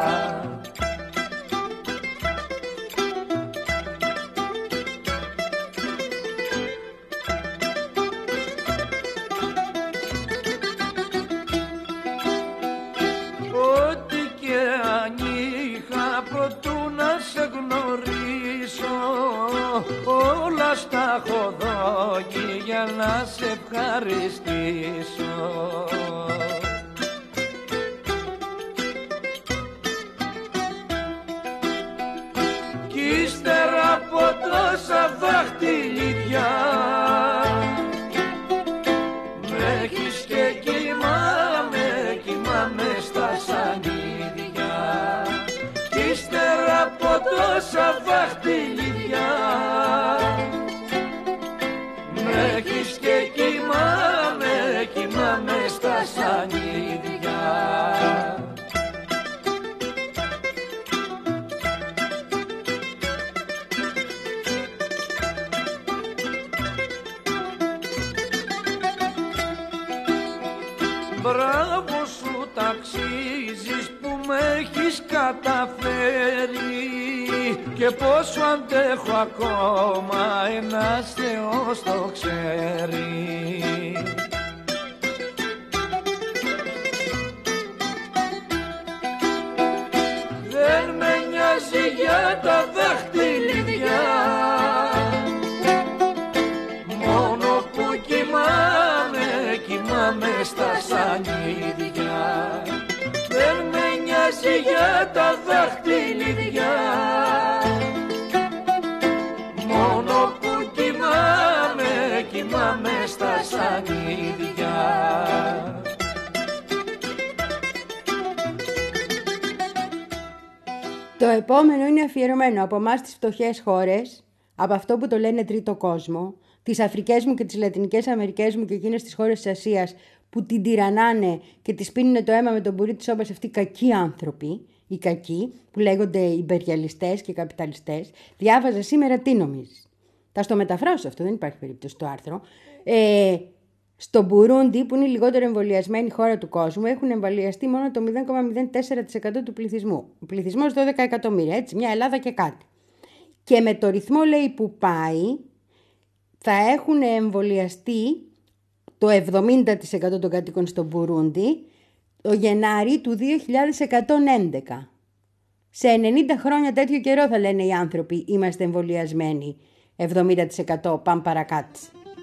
Speaker 6: Όλα στα έχω δώσει για να σε ευχαριστήσω. Κι ύστερα από τόσα δάχτυλιδιά με έχεις και κοιμάμαι, κοιμάμαι στα σανίδια. Κι ύστερα από τόσα δάχτυλιδιά με έχεις και κοιμάμαι, κοιμάμαι στα σανίδια. Μπράβο σου ταξίζεις που με έχεις καταφέρει και πόσο αντέχω ακόμα ένας Θεός το ξέρει. Δεν με νοιάζει για τα δάχτυλιδιά, μόνο που κοιμάμαι, κοιμάμαι στα σανίδια. Δεν με νοιάζει για τα δάχτυλιδιά, μόνο που κοιμάμαι, κοιμάμαι στα σανίδια.
Speaker 1: Το επόμενο είναι αφιερωμένο από εμάς τις φτωχές χώρες, από αυτό που το λένε τρίτο κόσμο, τις Αφρικές μου και τις Λατινικές Αμερικές μου και εκείνες τις χώρες της Ασίας που την τυραννάνε και τις πίνουν το αίμα με τον μπουρί της όπας αυτοί οι κακοί άνθρωποι, οι κακοί που λέγονται ιμπεριαλιστές και καπιταλιστές. Διάβαζα σήμερα, τι νομίζεις? Θα στο μεταφράσω αυτό, δεν υπάρχει περίπτωση το άρθρο. Ε, στο Μπουρούντι, που είναι η λιγότερο εμβολιασμένη χώρα του κόσμου, έχουν εμβολιαστεί μόνο το μηδέν κόμμα μηδέν τέσσερα τοις εκατό του πληθυσμού. Ο πληθυσμός δώδεκα εκατομμύρια, έτσι, μια Ελλάδα και κάτι. Και με το ρυθμό, λέει, που πάει, θα έχουν εμβολιαστεί το εβδομήντα τοις εκατό των κατοίκων στο Μπουρούντι το Γενάρη του δύο χιλιάδες εκατόν έντεκα. Σε ενενήντα χρόνια τέτοιο καιρό, θα λένε οι άνθρωποι, είμαστε εμβολιασμένοι. εβδομήντα τοις εκατό, πάμε παρακάτω.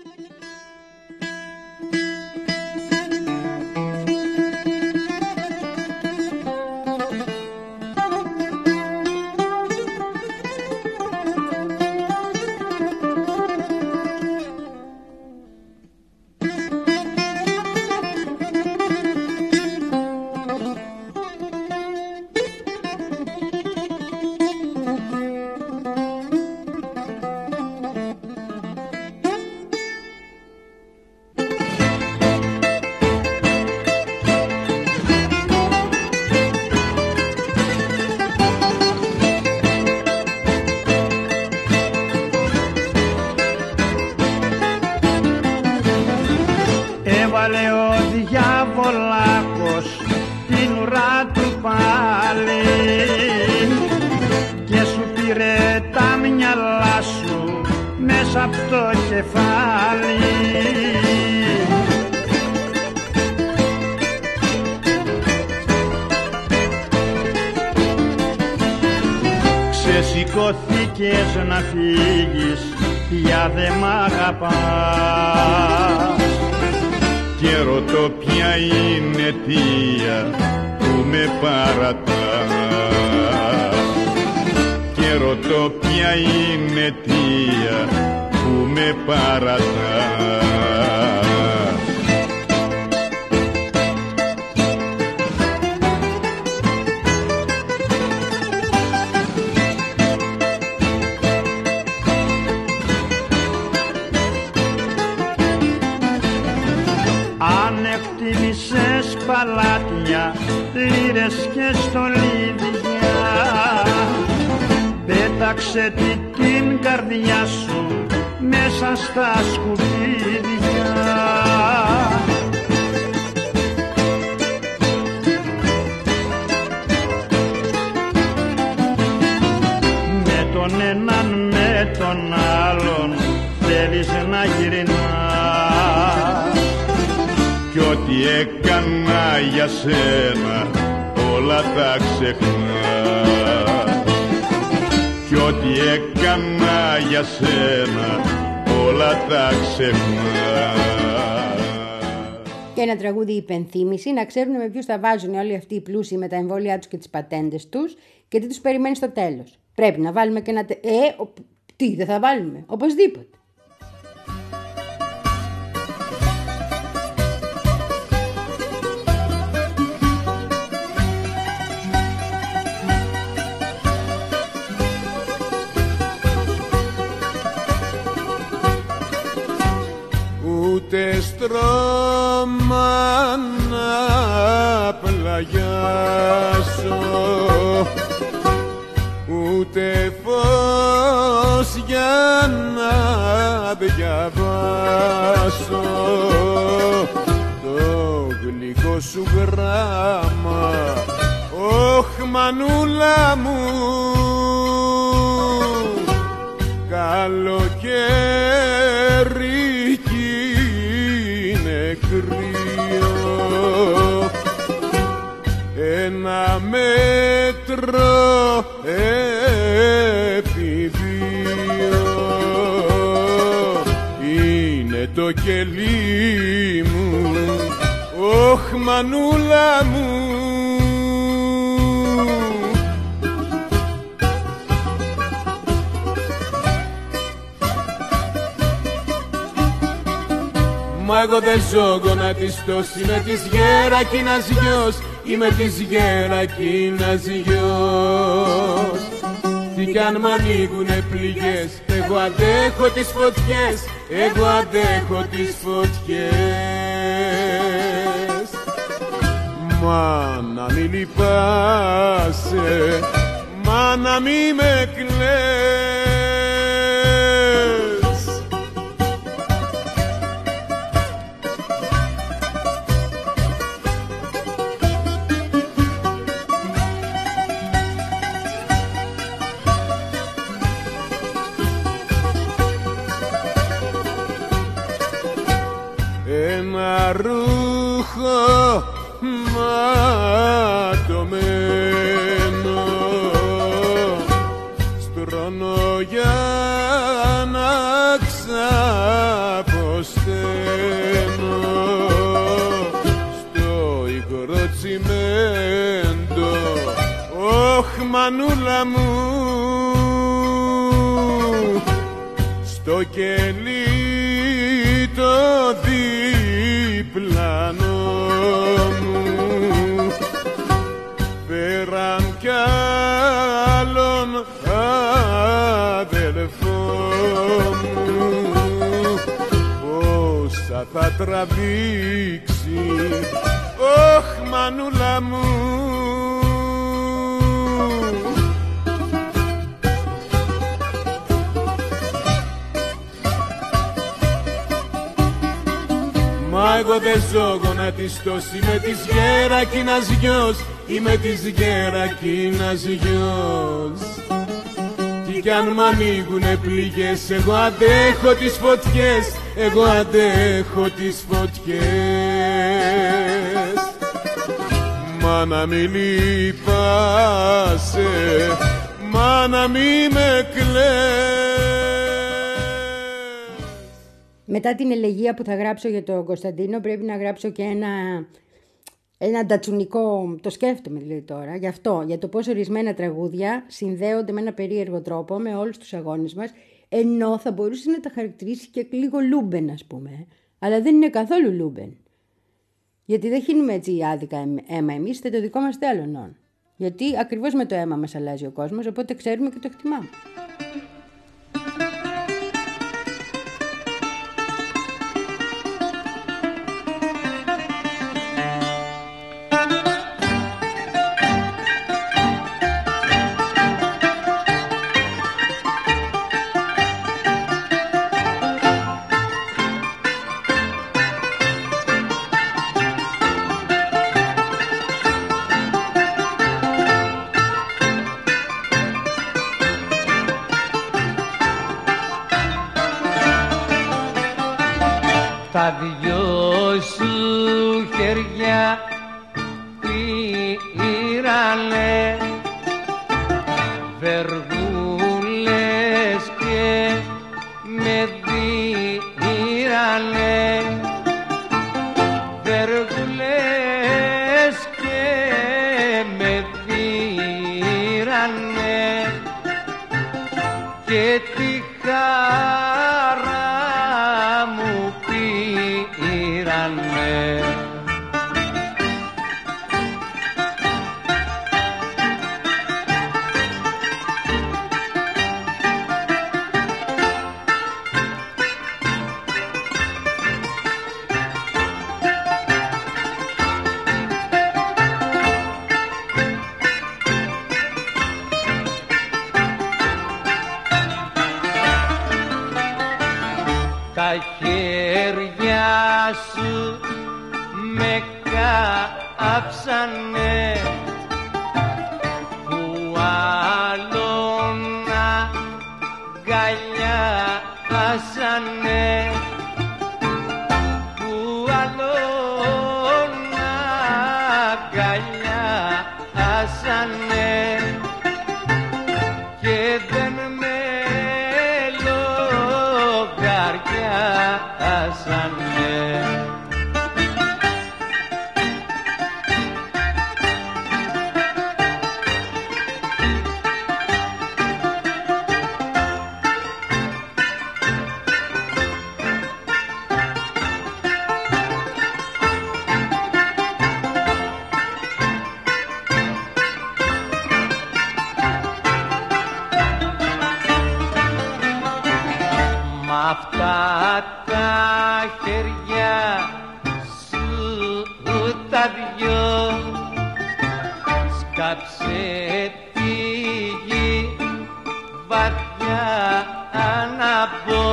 Speaker 6: Έβαλε ο διάβολάκος την ουρά του πάλι και απ' το κεφάλι. Ξεσηκωθήκες να φύγεις, πια δε μ' αγαπάς. Και ρωτώ ποια είναι αιτία που με παρατάς. Και ρωτώ ποια είναι αιτία που με παρατάς. Ανεκτίμησες παλάτια, λύρες και στολίδια. Πέταξε την καρδιά σου μέσα στα σκουπίδια. Με τον έναν με τον άλλον θέλεις να γυρνάς. Κι ό,τι έκανα για σένα όλα τα ξεχνάς. Κι ό,τι έκανα για σένα όλα τα ξεχνάς.
Speaker 1: Και ένα τραγούδι υπενθύμηση, να ξέρουν με ποιους θα βάζουν όλοι αυτοί οι πλούσιοι με τα εμβόλια τους και τις πατέντες τους και τι τους περιμένει στο τέλος. Πρέπει να βάλουμε και ένα... Τε... Ε, ο... τι δεν θα βάλουμε, οπωσδήποτε.
Speaker 10: Ούτε στρώμα να πλαγιάσω, ούτε φως για να διαβάσω το γλυκό σου γράμμα. Ωχ, μανούλα μου, καλοκαίρι κρύο, ένα μέτρο επί δύο είναι το κελί μου. Ωχ, μανούλα μου, μα εγώ δεν ζω γονατιστός, είμαι της Γερακίνας γιος, είμαι της Γερακίνας γιος. Τι κι αν μ' ανοίγουνε πληγές, εγώ αντέχω τις φωτιές, εγώ αντέχω τις φωτιές. Μα να μη λυπάσαι, μα να μη με κλαις. Ένα ρούχο ματωμένο στρώνω για να ξαποσταίνω στο υγρό τσιμέντο. Ωχ, μανούλα μου, στο κελί το διπλανό μου φέραν κι άλλον αδελφό μου. Πόσα θα τραβήξει, ωχ, μανούλα μου. Μα εγώ δεν ζω γονατιστός, είμαι της Γερακίνας γιος, είμαι της Γερακίνας γιος. κι αν μ' ανοίγουνε πληγές, εγώ αντέχω τις φωτιές, εγώ αντέχω τις φωτιές. Μα να μην λυπάσαι, μα να μη με κλαις.
Speaker 1: Μετά την ελεγεία που θα γράψω για τον Κωνσταντίνο, πρέπει να γράψω και ένα, ένα ντατσουνικό, το σκέφτομαι δηλαδή τώρα, γι' αυτό, για το πώς ορισμένα τραγούδια συνδέονται με ένα περίεργο τρόπο με όλους τους αγώνες μας, ενώ θα μπορούσε να τα χαρακτηρίσει και λίγο Λούμπεν, ας πούμε, αλλά δεν είναι καθόλου Λούμπεν. Γιατί δεν χύνουμε έτσι άδικα αίμα εμείς, είτε το δικό μας τέλωνον. Γιατί ακριβώς με το αίμα μας αλλάζει ο κόσμος, οπότε ξέρουμε και το εκτιμάμε.
Speaker 11: Τα δυο σου χέρια πήρανε βεργούλες και με δίρανε, βεργούλες και με δίρανε και τη χαρά μου πήρανε. Τα χέρια σου με κάψανε που άλλον αγκαλιάσανε, που άλλον αγκαλιάσανε και δεν με λογαριάσανε. Μ' αυτά τα χέρια σου τα δυο σκάψε τη γη βαθιά να μπω,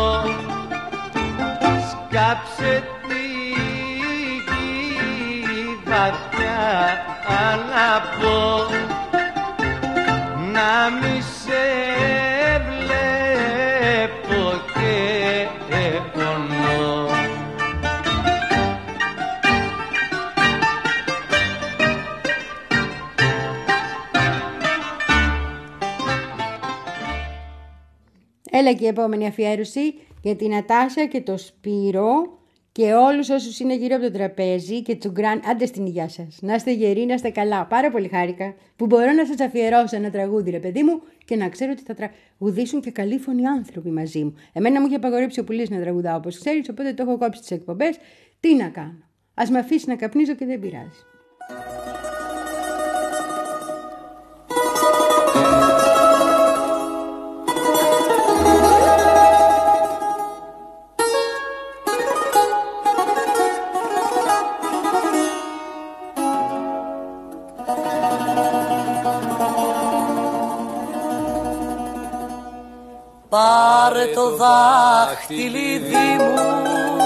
Speaker 11: σκάψε τη γη βαθιά να μπω, να μη σε βλέπω και πονώ.
Speaker 1: Έλα και η επόμενη αφιέρωση για την Νατάσα και το Σπύρο και όλους όσους είναι γύρω από το τραπέζι και τσουγκράν. Άντε στην υγεία σας. Να είστε γεροί, να είστε καλά. Πάρα πολύ χάρηκα που μπορώ να σας αφιερώσω ένα τραγούδι, ρε παιδί μου, και να ξέρω ότι θα τραγουδήσουν και καλή φωνή άνθρωποι μαζί μου. Εμένα μου είχε απαγορέψει ο Πουλής να τραγουδάω, όπως ξέρεις, οπότε το έχω κόψει τις εκπομπές. Τι να κάνω. Ας με αφήσει να καπνίζω και δεν πειράζει.
Speaker 12: Πάρε το δάχτυλιδί μου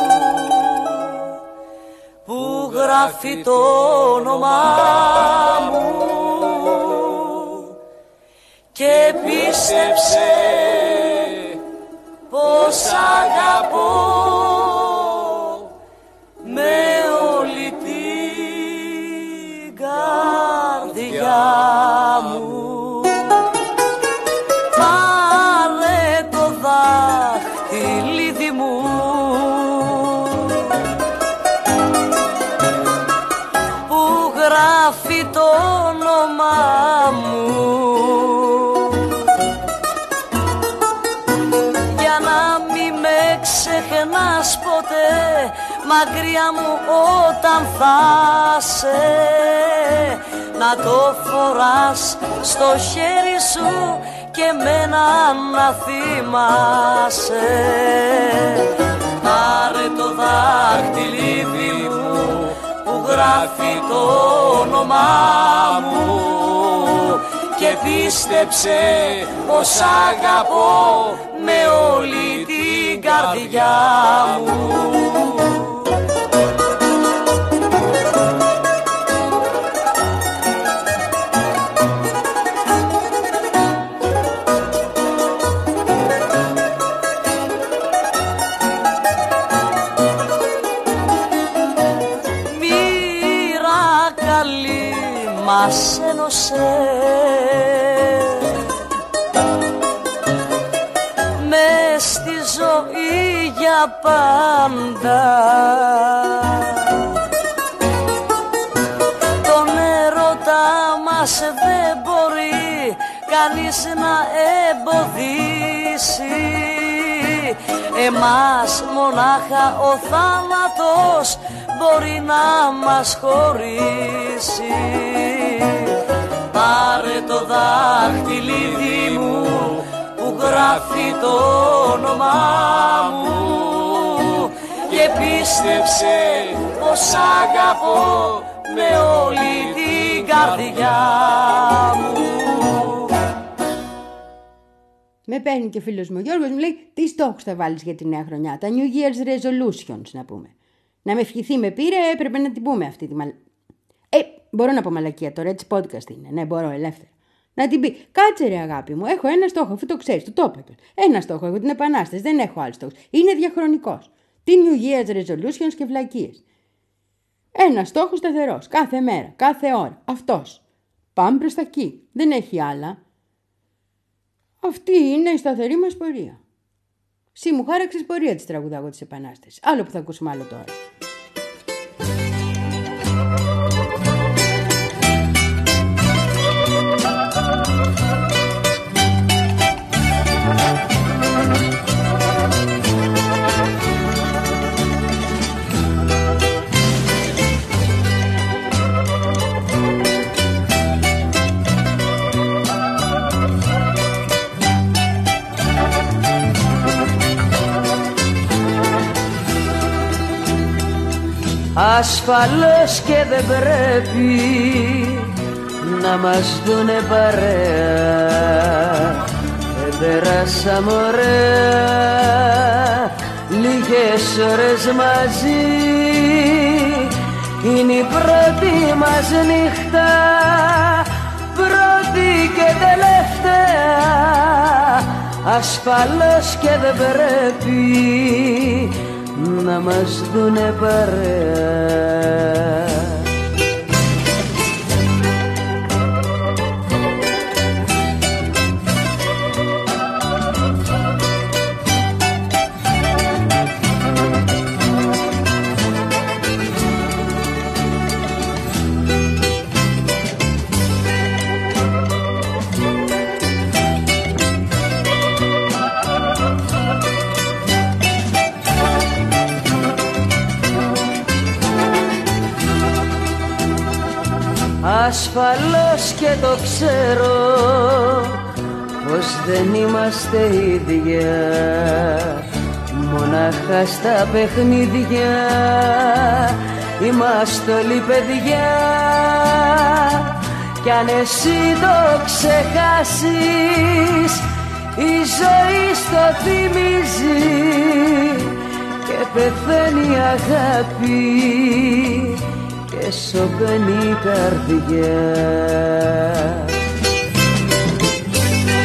Speaker 12: που γράφει το όνομά μου και πίστεψε πως αγαπώ με όλη την καρδιά μου. Πάρε το δάχτυλίδι μου που γράφει το όνομά μου, για να μη με ξεχνάς ποτέ μακριά μου όταν θα σε, να το φοράς στο χέρι σου και μένα να θυμάσαι. Πάρε το δάχτυλίδι μου που γράφει το όνομά μου και πίστεψε πως αγαπώ με όλη την καρδιά μου. Μας ένωσε μες στη ζωή για πάντα. Τον έρωτα μας δεν μπορεί κανείς να εμποδίσει, εμάς μονάχα ο θάνατος μπορεί να μας χωρίσει. Πάρε το δάχτυλίδι μου που γράφει το όνομά μου και πίστεψε πως αγαπώ με όλη την καρδιά μου.
Speaker 1: Με παίρνει και ο φίλος μου ο Γιώργος, μου λέει τι στόχους θα βάλεις για τη νέα χρονιά, τα New Year's Resolutions να πούμε. Να με ευχηθεί με πήρε, έπρεπε να την πούμε αυτή τη μαλ... Ε, μπορώ να πω μαλακία τώρα, έτσι podcast είναι. Ναι, μπορώ, ελεύθερα. Να την πει, κάτσε ρε αγάπη μου, έχω ένα στόχο, αφού το ξέρεις, το το είπα. Ένα στόχο, έχω την Επανάσταση, δεν έχω άλλο στόχο. Είναι διαχρονικός. Τι New Year's Resolutions και βλακίες. Ένα στόχο σταθερός, κάθε μέρα, κάθε ώρα. Αυτός. Πάμε προς τα εκεί. Δεν έχει άλλα. Αυτή είναι η σταθερή μας πορεία. Συ μου χάραξες πορεία της τραγουδάγω της Επανάστασης. Άλλο που θα ακούσουμε άλλο τώρα.
Speaker 12: Ασφαλώς και δεν πρέπει να μας δουνε παρέα. Δεν περάσαμε ωραία λίγες ώρες μαζί. Είναι η πρώτη μας νύχτα, πρώτη και τελευταία. Ασφαλώς και δεν πρέπει να μας δουνε παρέα. Ασφαλώς και το ξέρω πως δεν είμαστε ίδια, μονάχα στα παιχνίδια είμαστε όλοι παιδιά. Κι αν εσύ το ξεχάσεις η ζωή στο θυμίζει και πεθαίνει η αγάπη και σωπαίνει η καρδιά.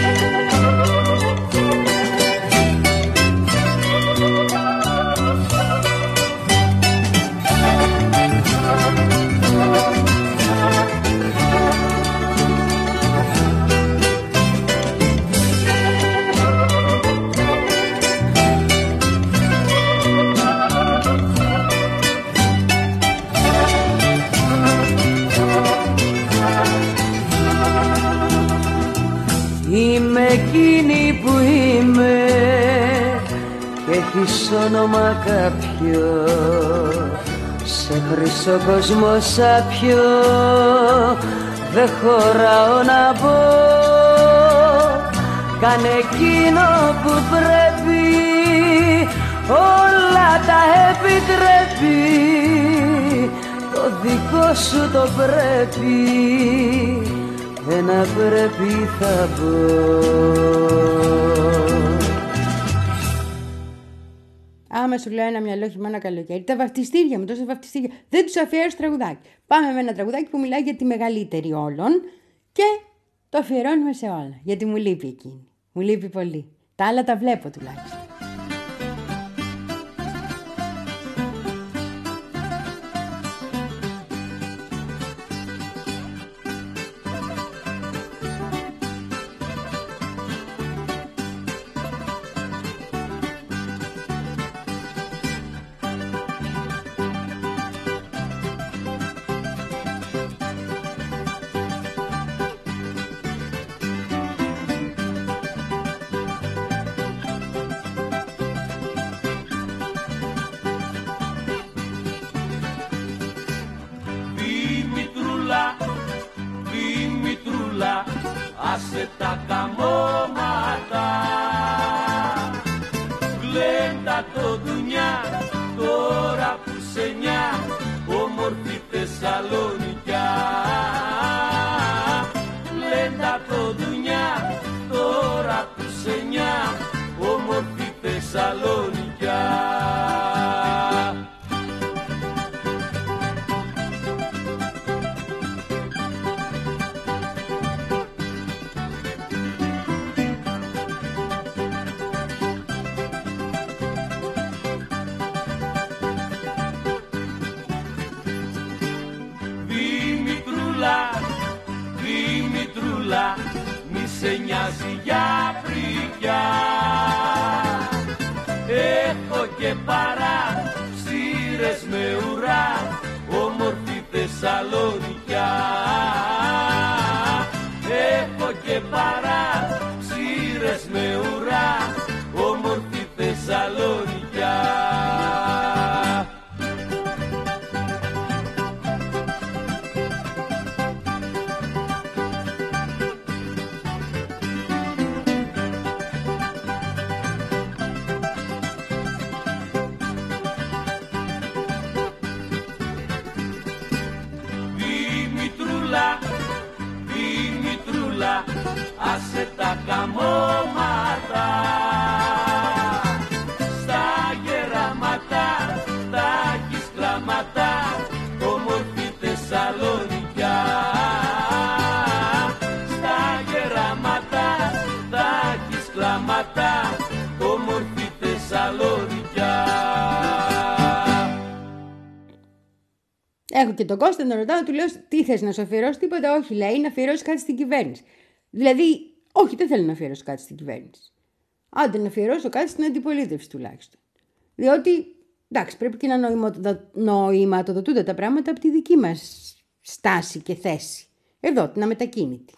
Speaker 12: έχεις όνομα κάποιο, σε χρυσό κόσμο σάπιο δεν χωράω να πω. Κάνε εκείνο που πρέπει, όλα τα επιτρέπει, το δικό σου το πρέπει, ένα πρέπει θα πω.
Speaker 1: Άμα σου λέω ένα μυαλό χειμώνα καλοκαίρι, τα βαφτιστήρια μου, τόσα βαφτιστήρια, δεν τους αφιέρωσες τραγουδάκι. Πάμε με ένα τραγουδάκι που μιλάει για τη μεγαλύτερη όλων και το αφιερώνουμε σε όλα, γιατί μου λείπει εκείνη. Μου λείπει πολύ. Τα άλλα τα βλέπω τουλάχιστον.
Speaker 6: Άσε τα καμώματα, γλέντα το δουνιά, τώρα που σε νιά, όμορφη Θεσσαλονικιά. Γλέντα το δουνιά, τώρα που σε νιά, όμορφη Θεσσαλονικιά. Μη σε νοιάζει για φρικιά, έχω και παρά ψήρες με ουρά, όμορφη Θεσσαλονικιά. Έχω και παρά ψήρες με ουρά, όμορφη Θεσσαλονικιά. Άσε τα καμώματα, στα γεράματα, τα έχεις κλάματα, όμορφη Θεσσαλονικιά. Στα γεράματα, τα έχεις κλάματα, όμορφη Θεσσαλονικιά.
Speaker 1: Έχω και τον Κώστα να ρωτάω, του λέω τι θες να σου αφιερώσει, τίποτα, όχι λέει, να αφιερώσει κάτι στην κυβέρνηση. Δηλαδή, όχι, δεν θέλω να αφιερώσω κάτι στην κυβέρνηση. Άντε να αφιερώσω κάτι στην αντιπολίτευση τουλάχιστον. Διότι, εντάξει, πρέπει και να νοηματοδοτούνται τα πράγματα από τη δική μας στάση και θέση. Εδώ, την αμετακίνητη.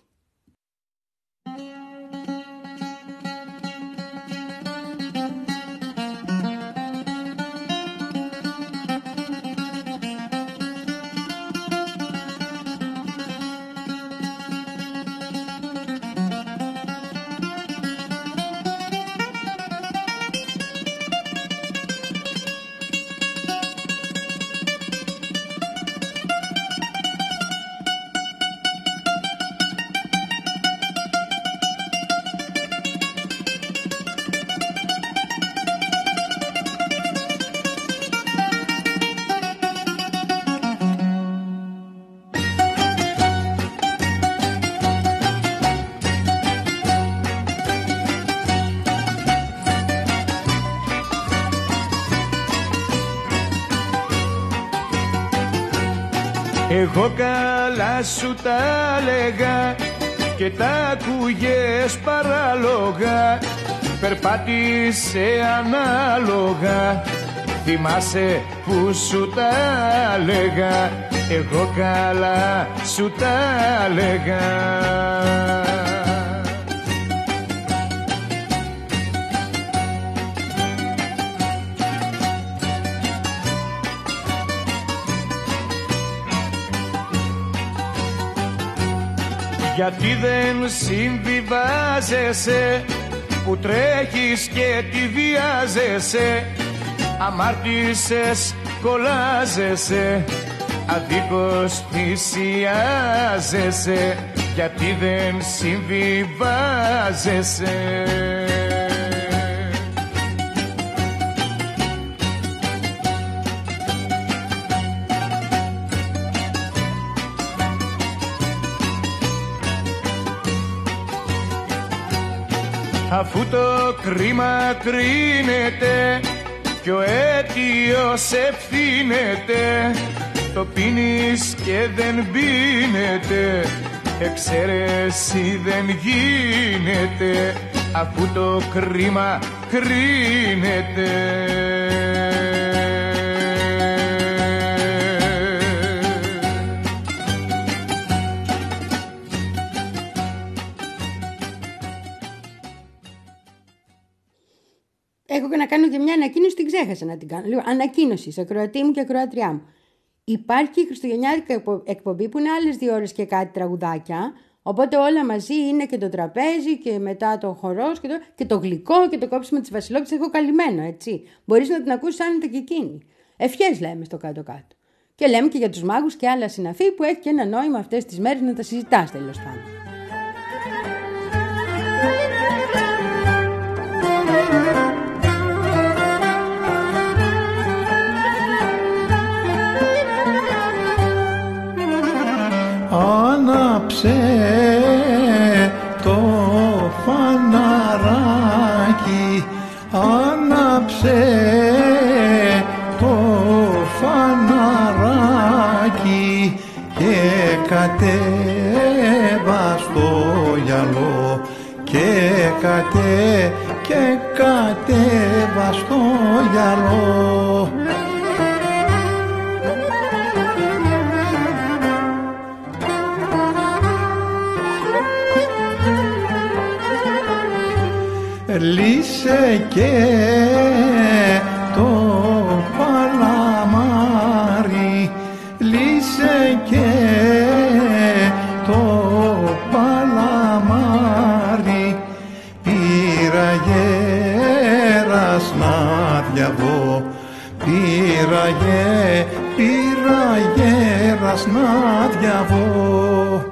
Speaker 10: Εγώ καλά σου τα λέγα και τα ακούγες παράλογα, περπάτησε ανάλογα, θυμάσαι που σου τα λέγα, εγώ καλά σου τα λέγα.
Speaker 6: Γιατί δεν συμβιβάζεσαι, που τρέχεις και τη βιάζεσαι, αμάρτησες, κολλάζεσαι, αδίκως θυσιάζεσαι, γιατί δεν συμβιβάζεσαι. Αφού το κρίμα κρίνεται κι ο αίτιος ευθύνεται, το πίνεις και δεν πίνεται, εξαίρεση δεν γίνεται, αφού το κρίμα κρίνεται.
Speaker 1: Έχω και να κάνω και μια ανακοίνωση, την ξέχασα να την κάνω. Λοιπόν, ανακοίνωση σε ακροατή μου και ακροατριά μου. Υπάρχει η χριστουγεννιάτικα εκπομπή που είναι άλλες δύο ώρες και κάτι τραγουδάκια. Οπότε όλα μαζί είναι και το τραπέζι και μετά το χορός και το, και το γλυκό και το κόψιμο της βασιλόπιτας. Έχω καλυμμένο, έτσι. Μπορείς να την ακούσεις αν είναι και εκείνη. Ευχές λέμε στο κάτω-κάτω. Και λέμε και για τους μάγους και άλλα συναφή που έχει και ένα νόημα αυτές τις μέρες να τα συζητάς τέλος πάντων.
Speaker 13: Άναψε το φαναράκι, άναψε το φαναράκι και κατέβα στο γυαλό, και κατέ, και κατέβα στο γυαλό. Λύσε και το παλαμάρι, λύσε και το παλαμάρι, πήρα γέρας να διαβώ, πήρα γε, πήρα γέρας να διαβώ.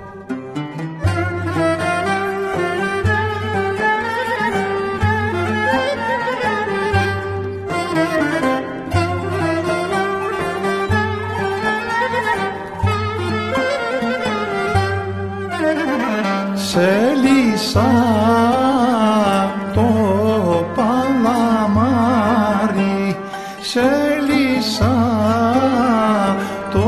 Speaker 13: Σε λύσα το παλαμάρι, σε λύσα το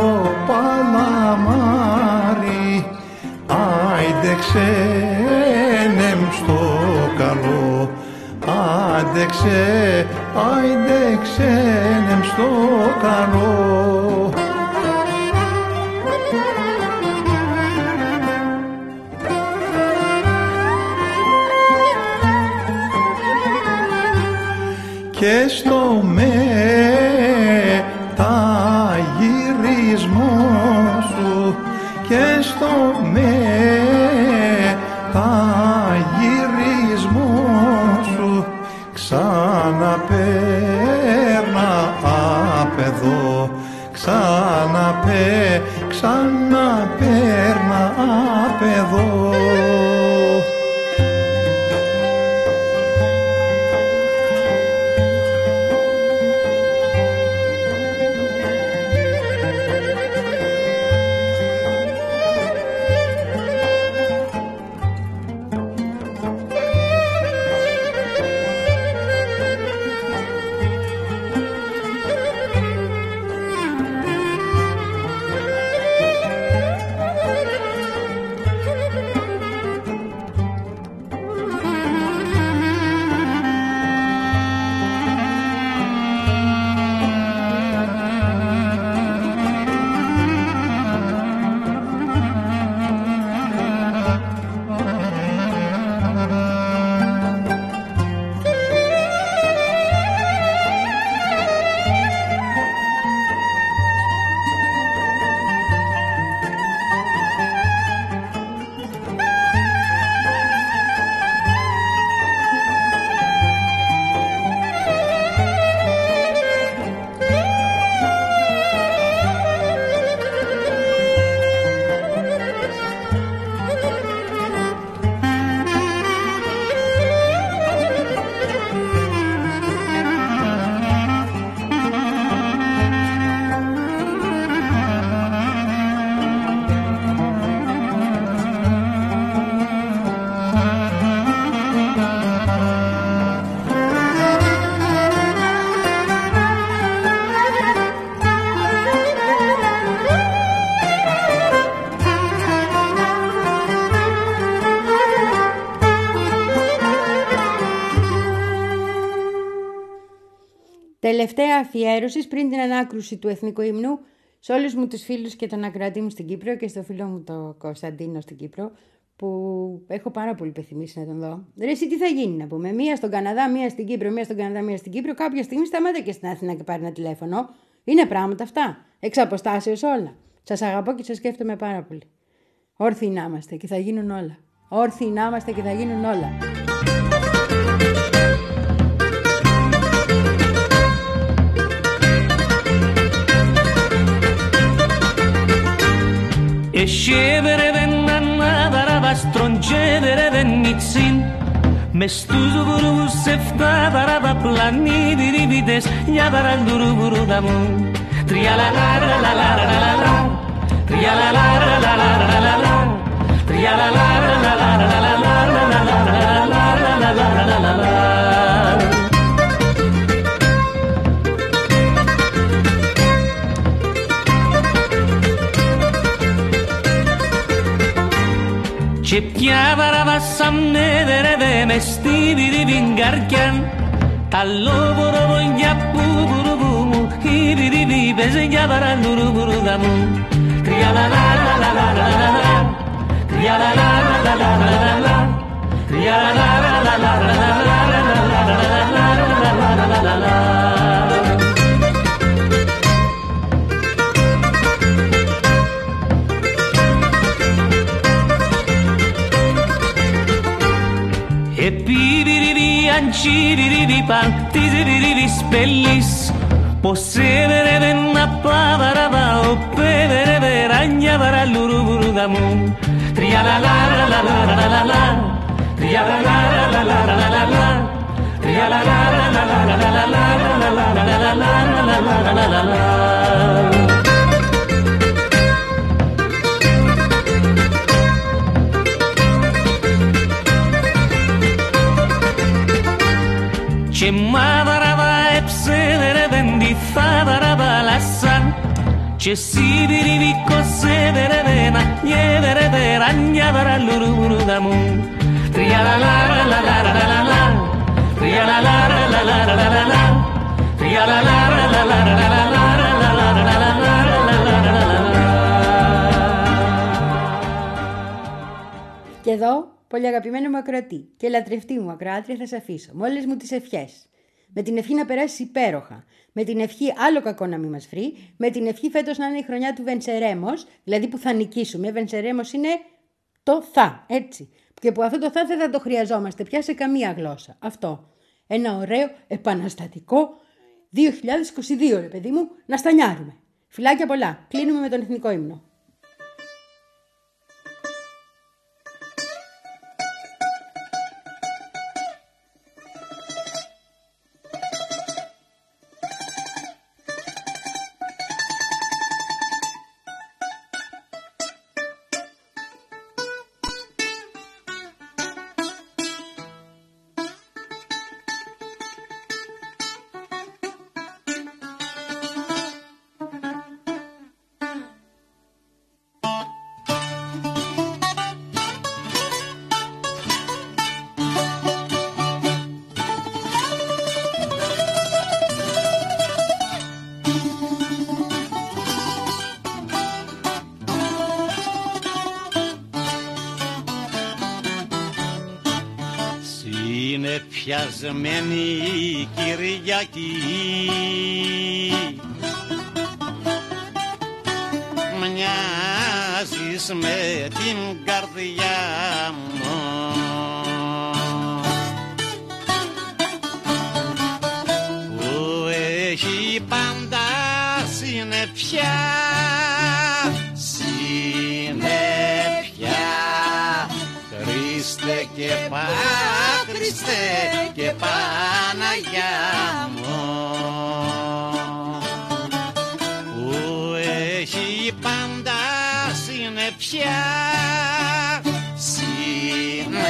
Speaker 13: παλαμάρι, άιντε ξένεμ στο καλό, άντεξε, άιντε ξένεμ στο καλό. Και στο μεταγυρισμό σου, και στο μεταγυρισμό σου, ξαναπέρνα απ' εδώ, ξαναπέ, ξαναπέρνα απ' εδώ.
Speaker 1: Τελευταία αφιέρωση πριν την ανάκρουση του εθνικού ύμνου σε όλους μου τους φίλους και τον ακροατή μου στην Κύπρο και στο φίλο μου τον Κωνσταντίνο στην Κύπρο, που έχω πάρα πολύ πεθυμίσει να τον δω. Ρε εσύ τι θα γίνει να πούμε, μία στον Καναδά, μία στην Κύπρο, μία στον Καναδά, μία στην Κύπρο, κάποια στιγμή σταμάτα και στην Αθήνα και πάρει ένα τηλέφωνο. Είναι πράγματα αυτά, εξ αποστάσεως όλα. Σας αγαπώ και σας σκέφτομαι πάρα πολύ. Όρθιοι να είμαστε και θα γίνουν όλα. Όρθιοι να είμαστε και θα γίνουν όλα.
Speaker 14: E scevere vennanna darava strongevere vennizzin me stuso vuru sefta darava plani di divides ya daral duru vuru damu tria la la la la la la la la tria la la la la la la la la tria la la la la la la la la la la la la la la la και πια παραβάσαμε δερεύε με στίβη τη βιγγαρκιάν τα λόγωρο βογιά που βουρουβού μου ήδη τη βίπεζε για παραλουρουβουρουδα μου τρία λα λα λα λα λα λα λα τρία λα λα λα λα λα λα λα τρία λα λα λα λα λα λα λα λα λα. Ancirivi pantisivi spellis Possevere venna pavarava O pevere veragna vara l'uruvuru damu Tria la la la la la la la la Tria la la la la la la la la Tria la la la la la la la la la la la la la la. Και μάδαραβα εψέδερε δεν τη θάδαραβα λασάν και σίδηρη κοσέδερε δεν αγιέδερε δεράνια βαρα λουρουρουδα μου τρία λα λα λα λα λα λα λα τρία λα λα λα λα λα λα λα τρία λα λα λα λα λα λα λα λα.
Speaker 1: Και εδώ, πολύ αγαπημένο μου ακροατή και λατρευτή μου ακροάτρια, θα σε αφήσω με όλες μου τις ευχές. Με την ευχή να περάσεις υπέροχα. Με την ευχή άλλο κακό να μην μας βρει. Με την ευχή φέτος να είναι η χρονιά του Βενσερέμος, δηλαδή που θα νικήσουμε. Βενσερέμος είναι το θα, έτσι. Και που αυτό το θα δεν θα το χρειαζόμαστε πια σε καμία γλώσσα. Αυτό. Ένα ωραίο επαναστατικό δύο χιλιάδες είκοσι δύο, ρε παιδί μου, να στανιάρουμε. Φιλάκια πολλά. Κλείνουμε με τον εθνικό ύμνο.
Speaker 15: Πιασμένη Κυριακή μοιάζεις με την καρδιά μου που έχει πάντα συννεφιά συννεφιά Χριστέ και Πα Χριστέ και Παναγιά μου που έχει πάντα συννεφιά συννεφιά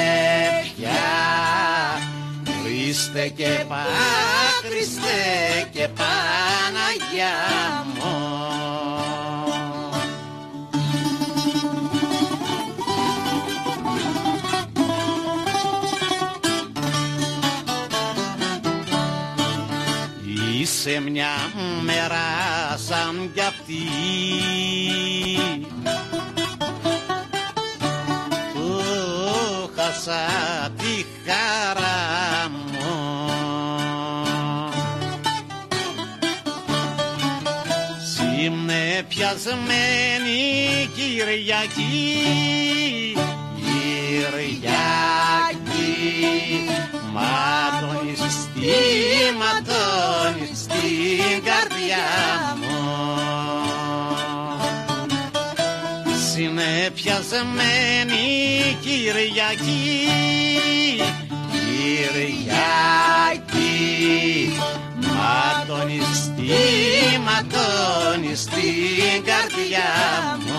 Speaker 15: Χριστέ και Πα Χριστέ και Παναγιά μου. σε μια μέρα σαν κι αυτή που χάσα τη χαρά μου. Σήμνε πιασμένη Κυριακή, Κυριακή, ματώνιστη, ματώνιστη στην καρδιά μου. Σήμνε πιασμένη Κυριακή, Κυριακή, ματώνιστη, ματώνιστη στην καρδιά μου.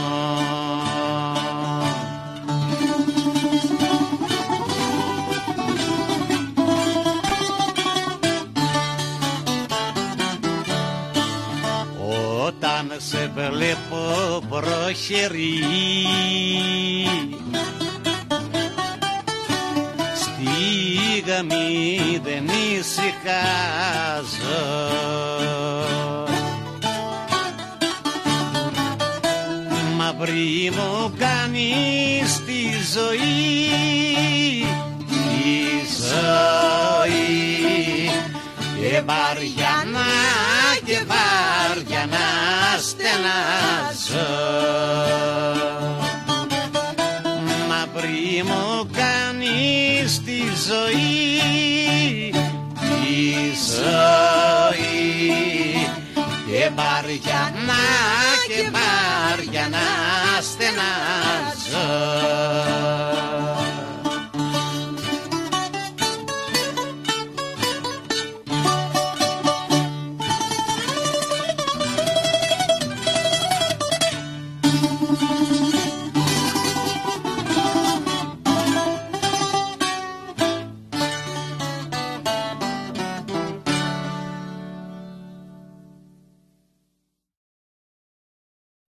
Speaker 15: Όταν σε βλέπω προχερή στη γραμμή δεν ησυχάζω, μαύρη μου κάνεις τη ζωή, τη ζωή, και βαριανά και βαριανά στενάζω, μαύρη μου κάνεις τη ζωή, τη ζωή, και βαριανά και βαριανά στενάζω.